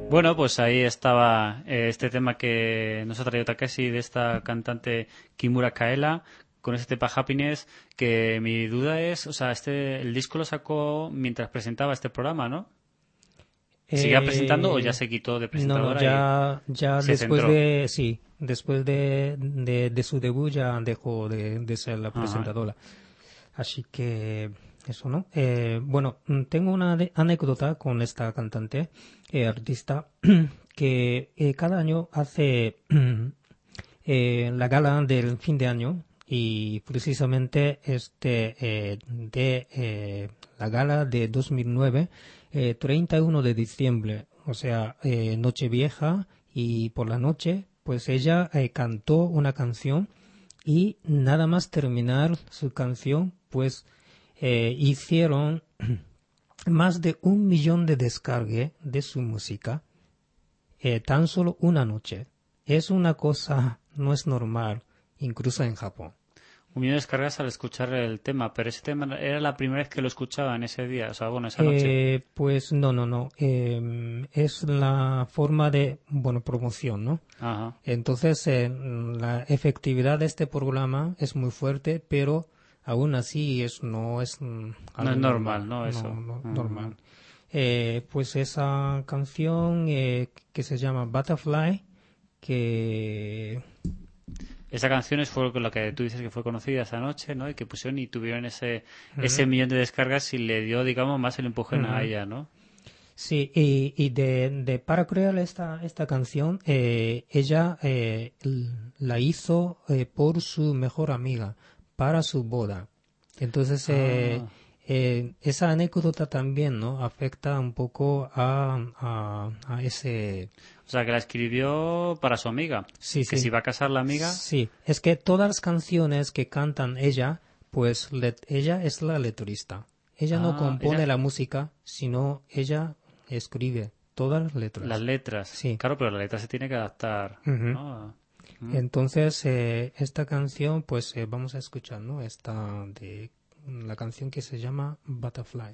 Bueno, pues ahí estaba eh, este tema que nos ha traído Takeshi de esta cantante Kimura Kaela con este tema Happiness, que mi duda es, o sea, este el disco lo sacó mientras presentaba este programa, ¿no? ¿Seguía Eh, presentando o ya se quitó de No, presentadora? no, ya, ya se después centró? de, sí, después de, de, de su debut ya dejó de, de ser la Ajá. presentadora. Así que eso, ¿no? Eh, bueno, mm, tengo una de- anécdota con esta cantante, eh, artista, que eh, cada año hace eh, la gala del fin de año y precisamente este eh, de eh, la gala de dos mil nueve, eh, treinta y uno de diciembre, o sea, eh, Nochevieja, y por la noche, pues ella eh, cantó una canción y nada más terminar su canción, pues eh, hicieron más de un millón de descargas de su música, eh, tan solo una noche. Es una cosa, no es normal, incluso en Japón. Un millón de descargas al escuchar el tema, pero ese tema era la primera vez que lo escuchaba en ese día, o sea, bueno, esa noche. Eh, pues no, no, no. Eh, es la forma de, bueno, promoción, ¿no? Ajá. Entonces, eh, la efectividad de este programa es muy fuerte, pero aún así es no es mm, algo No es normal, ¿no? Eso. no, no, Mm. normal. Eh, pues esa canción eh, que se llama Butterfly, que Esa canción es fue lo que tú dices que fue conocida esa noche, ¿no? Y que pusieron y tuvieron ese Ujú. ese millón de descargas y le dio, digamos, más el empujón a Ujú. ella, ¿no? sí, y, y de, de para crear esta, esta canción, eh, ella eh, l- la hizo eh, por su mejor amiga, para su boda. Entonces, eh, Ah. eh, esa anécdota también, ¿no? Afecta un poco a, a, a ese... O sea, que la escribió para su amiga. Sí, que sí. si va a casar la amiga. Sí, es que todas las canciones que cantan ella, pues le- ella es la letrista. Ella no Ah, compone ella- la música, sino ella escribe todas las letras. Las letras. Sí. Claro, pero la letra se tiene que adaptar, Ujú. ¿no? Mm. Entonces, eh, esta canción, pues eh, vamos a escuchar, ¿no? Esta de la canción que se llama Butterfly.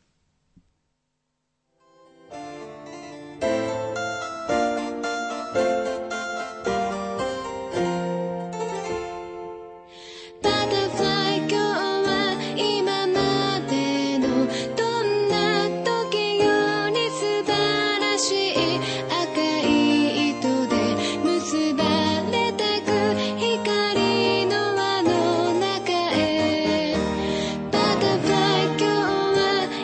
バタフライ今日は今までのどんな時より素晴らしい赤い糸で結ばれてく光の輪の中へバタフライ今日は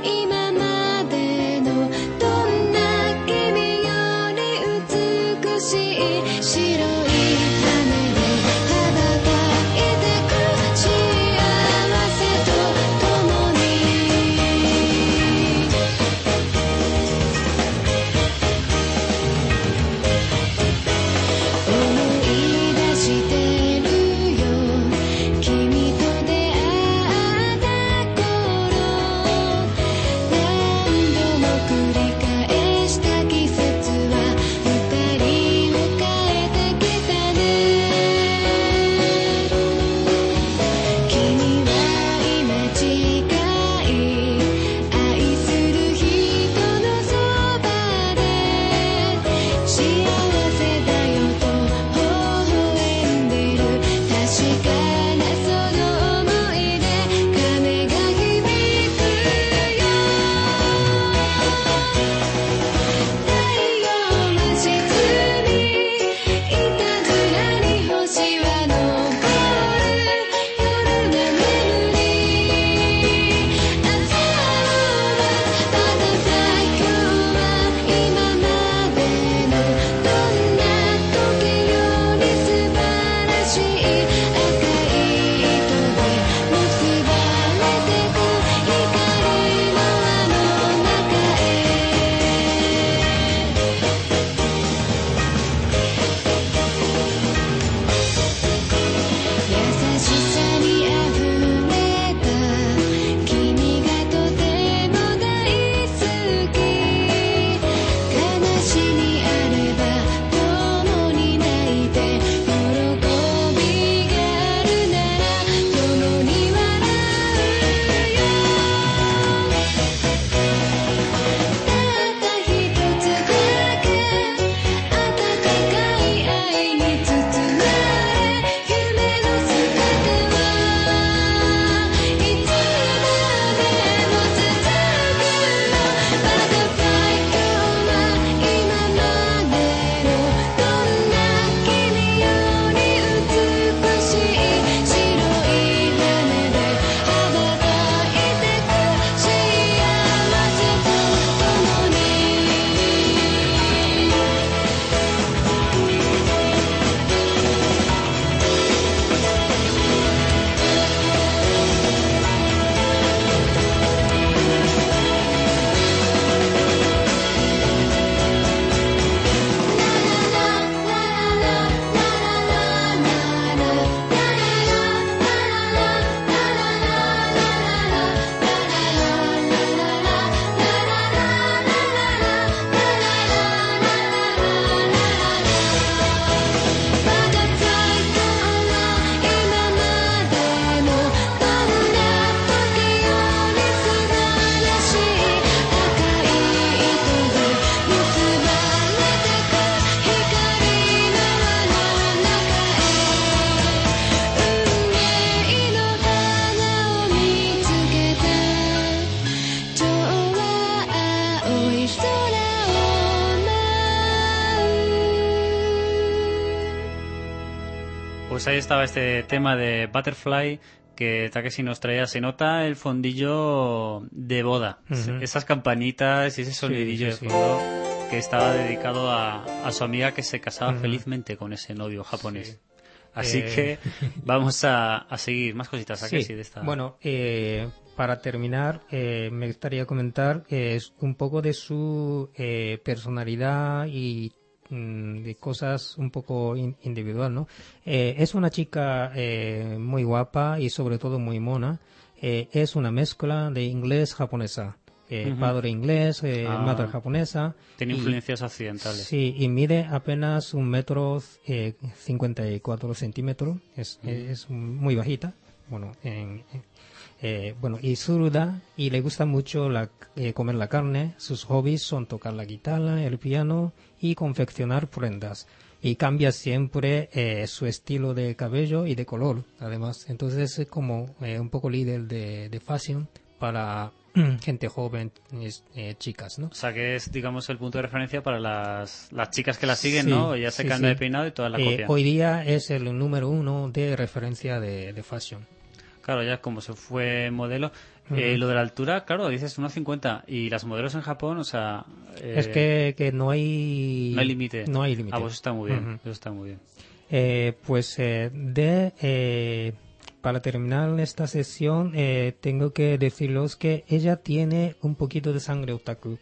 Pues ahí estaba este tema de Butterfly que Takeshi nos traía. Se nota el fondillo de boda, Ujú. esas campanitas y ese sonidillo sí, sí. de fondo que estaba dedicado a, a su amiga que se casaba Ujú. felizmente con ese novio japonés. Sí. Así Eh. que vamos a, a seguir más cositas, Takeshi, Sí, de esta. bueno, eh, para terminar, eh, me gustaría comentar eh, es un poco de su eh, personalidad y mm, de cosas un poco in- individual, ¿no? Eh, es una chica eh, muy guapa y sobre todo muy mona. Eh, es una mezcla de inglés-japonesa. Eh, Ujú. Padre inglés, eh, Ah. madre japonesa. Tiene y- influencias occidentales. Sí, y mide apenas un metro eh, cincuenta y cuatro centímetros. Es, es muy bajita. Bueno, en, en- eh, bueno, y zurda, y le gusta mucho la, eh, comer la carne. Sus hobbies son tocar la guitarra, el piano y confeccionar prendas. Y cambia siempre eh, su estilo de cabello y de color, además. Entonces es como eh, un poco líder de, de fashion para gente joven, es- eh, chicas, ¿no? O sea, que es, digamos, el punto de referencia para las, las chicas que la siguen, Sí, ¿no? Ella se sí, cambia sí. de peinado y todas la Eh, copian. hoy día es el número uno de referencia de, de fashion. Claro, ya como se fue modelo. Ujú. Eh, lo de la altura, claro, dices uno cincuenta. Y las modelos en Japón, o sea... eh, Es que, que no hay... No hay límite. No hay límite. Ah, pues está muy bien. Ujú. Eso está muy bien. Eh, pues eh, de eh, para terminar esta sesión eh, tengo que deciros que ella tiene un poquito de sangre otaku,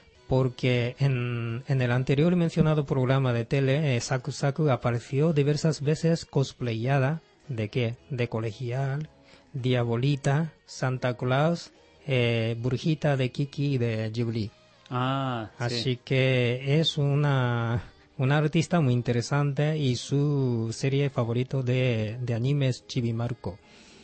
porque en, en el anterior mencionado programa de tele eh, Saku Saku apareció diversas veces cosplayada de qué, de colegial, Diabolita, Santa Claus, eh, Brujita de Kiki y de Ghibli. Ah, sí. Así que es una, una artista muy interesante y su serie favorito de, de anime es Chibi Maruko.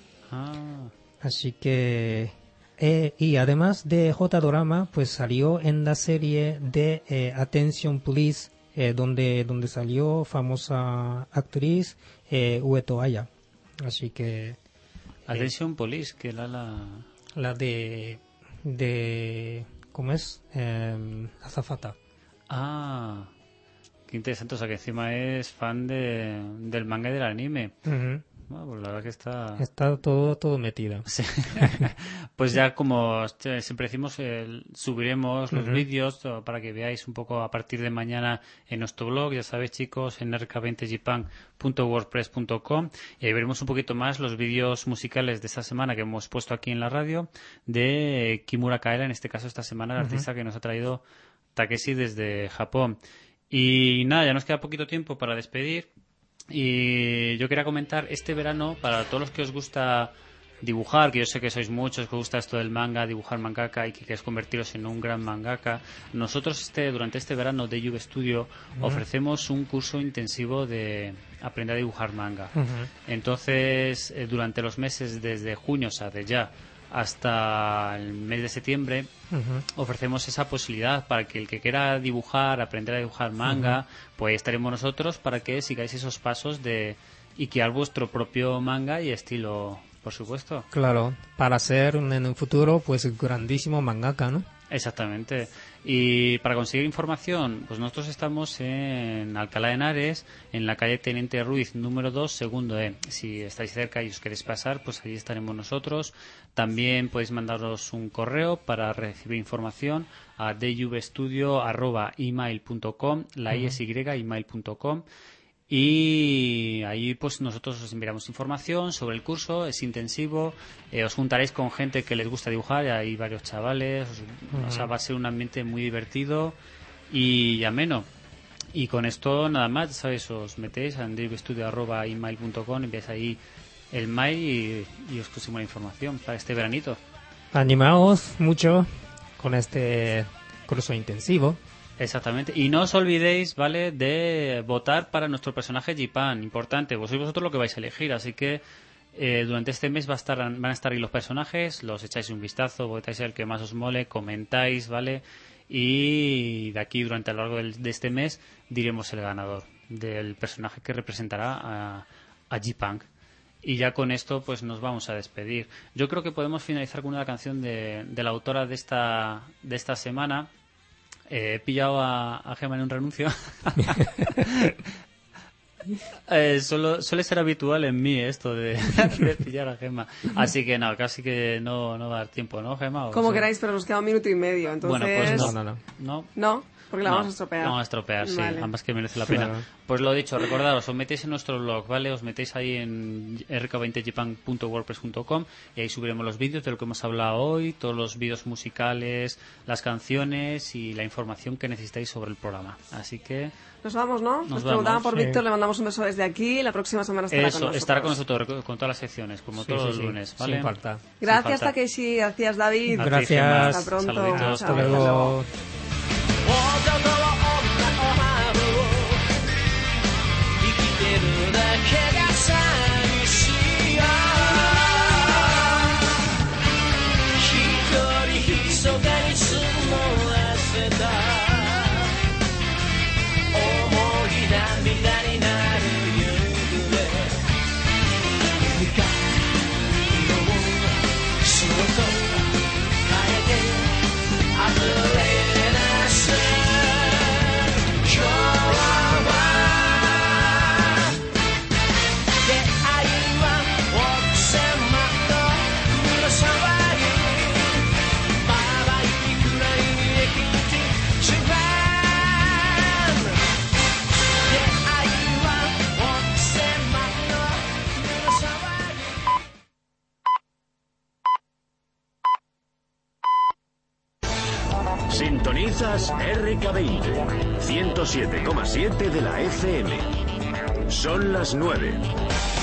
Ah, Así que... eh, y además de J-Dorama, pues salió en la serie de eh, Attention Please, eh, donde, donde salió famosa actriz eh, Ueto Aya. Así que Attention Police, que la la... la de... de ¿cómo es? Eh, azafata. Ah, qué interesante. O sea, que encima es fan de, del manga y del anime. Ujú. Bueno, pues la verdad que está... Está todo, todo metido. Sí. Pues ya como eh, siempre decimos, eh, subiremos los Ujú. vídeos eh, para que veáis un poco a partir de mañana en nuestro blog, ya sabéis chicos, en r k veinte japan punto wordpress punto com, y ahí veremos un poquito más los vídeos musicales de esta semana que hemos puesto aquí en la radio de Kimura Kaela, en este caso esta semana el Ujú. artista que nos ha traído Takeshi desde Japón. Y nada, ya nos queda poquito tiempo para despedir. Y yo quería comentar, este verano, para todos los que os gusta dibujar, que yo sé que sois muchos, que os gusta esto del manga, dibujar mangaka y que queréis convertiros en un gran mangaka, nosotros este durante este verano de Juve Studio Ujú. ofrecemos un curso intensivo de aprender a dibujar manga. Ujú. Entonces, eh, durante los meses desde junio, o sea, de ya, hasta el mes de septiembre, Ujú. ofrecemos esa posibilidad para que el que quiera dibujar, aprender a dibujar manga, pues ahí estaremos nosotros para que sigáis esos pasos de y crear vuestro propio manga y estilo, por supuesto. Claro, para ser un- en un futuro, pues grandísimo mangaka, ¿no? Exactamente. Y para conseguir información, pues nosotros estamos en Alcalá de Henares, en la calle Teniente Ruiz, número dos, segundo E. Si estáis cerca y os queréis pasar, pues allí estaremos nosotros. También podéis mandaros un correo para recibir información a djuvestudio arroba email punto com, la I es Y, email punto com. Y ahí pues nosotros os enviamos información sobre el curso, es intensivo, eh, os juntaréis con gente que les gusta dibujar, hay varios chavales, os- o sea, va a ser un ambiente muy divertido y ameno. Y con esto nada más, ya sabéis, os metéis a djuvestudio arroba email punto com, enviáis ahí el mail y, y os pusimos la información para este veranito. Animaos mucho con este curso intensivo. Exactamente. Y no os olvidéis, ¿vale?, de votar para nuestro personaje Jipan. Importante, vos sois vosotros lo que vais a elegir. Así que eh, durante este mes va a estar, van a estar ahí los personajes. Los echáis un vistazo, votáis el que más os mole, comentáis, ¿vale? Y de aquí, durante a lo largo del- de este mes, diremos el ganador del personaje que representará a, a Jipan. Y ya con esto pues nos vamos a despedir. Yo creo que podemos finalizar con una canción de, de la autora de esta, de esta semana. Eh, he pillado a, a Gemma en un renuncio. Eh, solo, suele ser habitual en mí esto de, de pillar a Gemma. Así que no, casi que no, no va a dar tiempo, ¿no, Gemma? ¿O Como sí? queráis, pero nos queda un minuto y medio, entonces... Bueno, pues no. No, no, no. ¿No? ¿No? Porque la No, vamos a estropear. la vamos a estropear, sí. Vale. Además que merece la pena. Claro. Pues lo dicho, recordaros, os metéis en nuestro blog, ¿vale? Os metéis ahí en r k veinte japan punto wordpress punto com y ahí subiremos los vídeos de lo que hemos hablado hoy, todos los vídeos musicales, las canciones y la información que necesitáis sobre el programa. Así que... Nos vamos, ¿no? Nos Nos preguntaban vamos, por sí. Víctor, le mandamos un beso desde aquí. La próxima semana estará con Eso, nosotros. estará con nosotros con todas las secciones, como Sí, todos sí, los sí. lunes, ¿vale? Sin falta. Gracias, Sin falta. Takeshi. Gracias, David. A ti, Gracias. Gemma. Hasta pronto. Saluditos. Hasta Chao, luego. 男は女のハーブを生きてるだけが寂しいよ一人密かに積もらせた思い涙になる夕暮れ未完の仕事変えて溢れ出す今日は出会いは奥様と黒沢にまばゆいくらいにできてしまう出会いは奥様と黒沢に Sintonizas R K veinte, ciento siete coma siete de la F M. Son las nueve.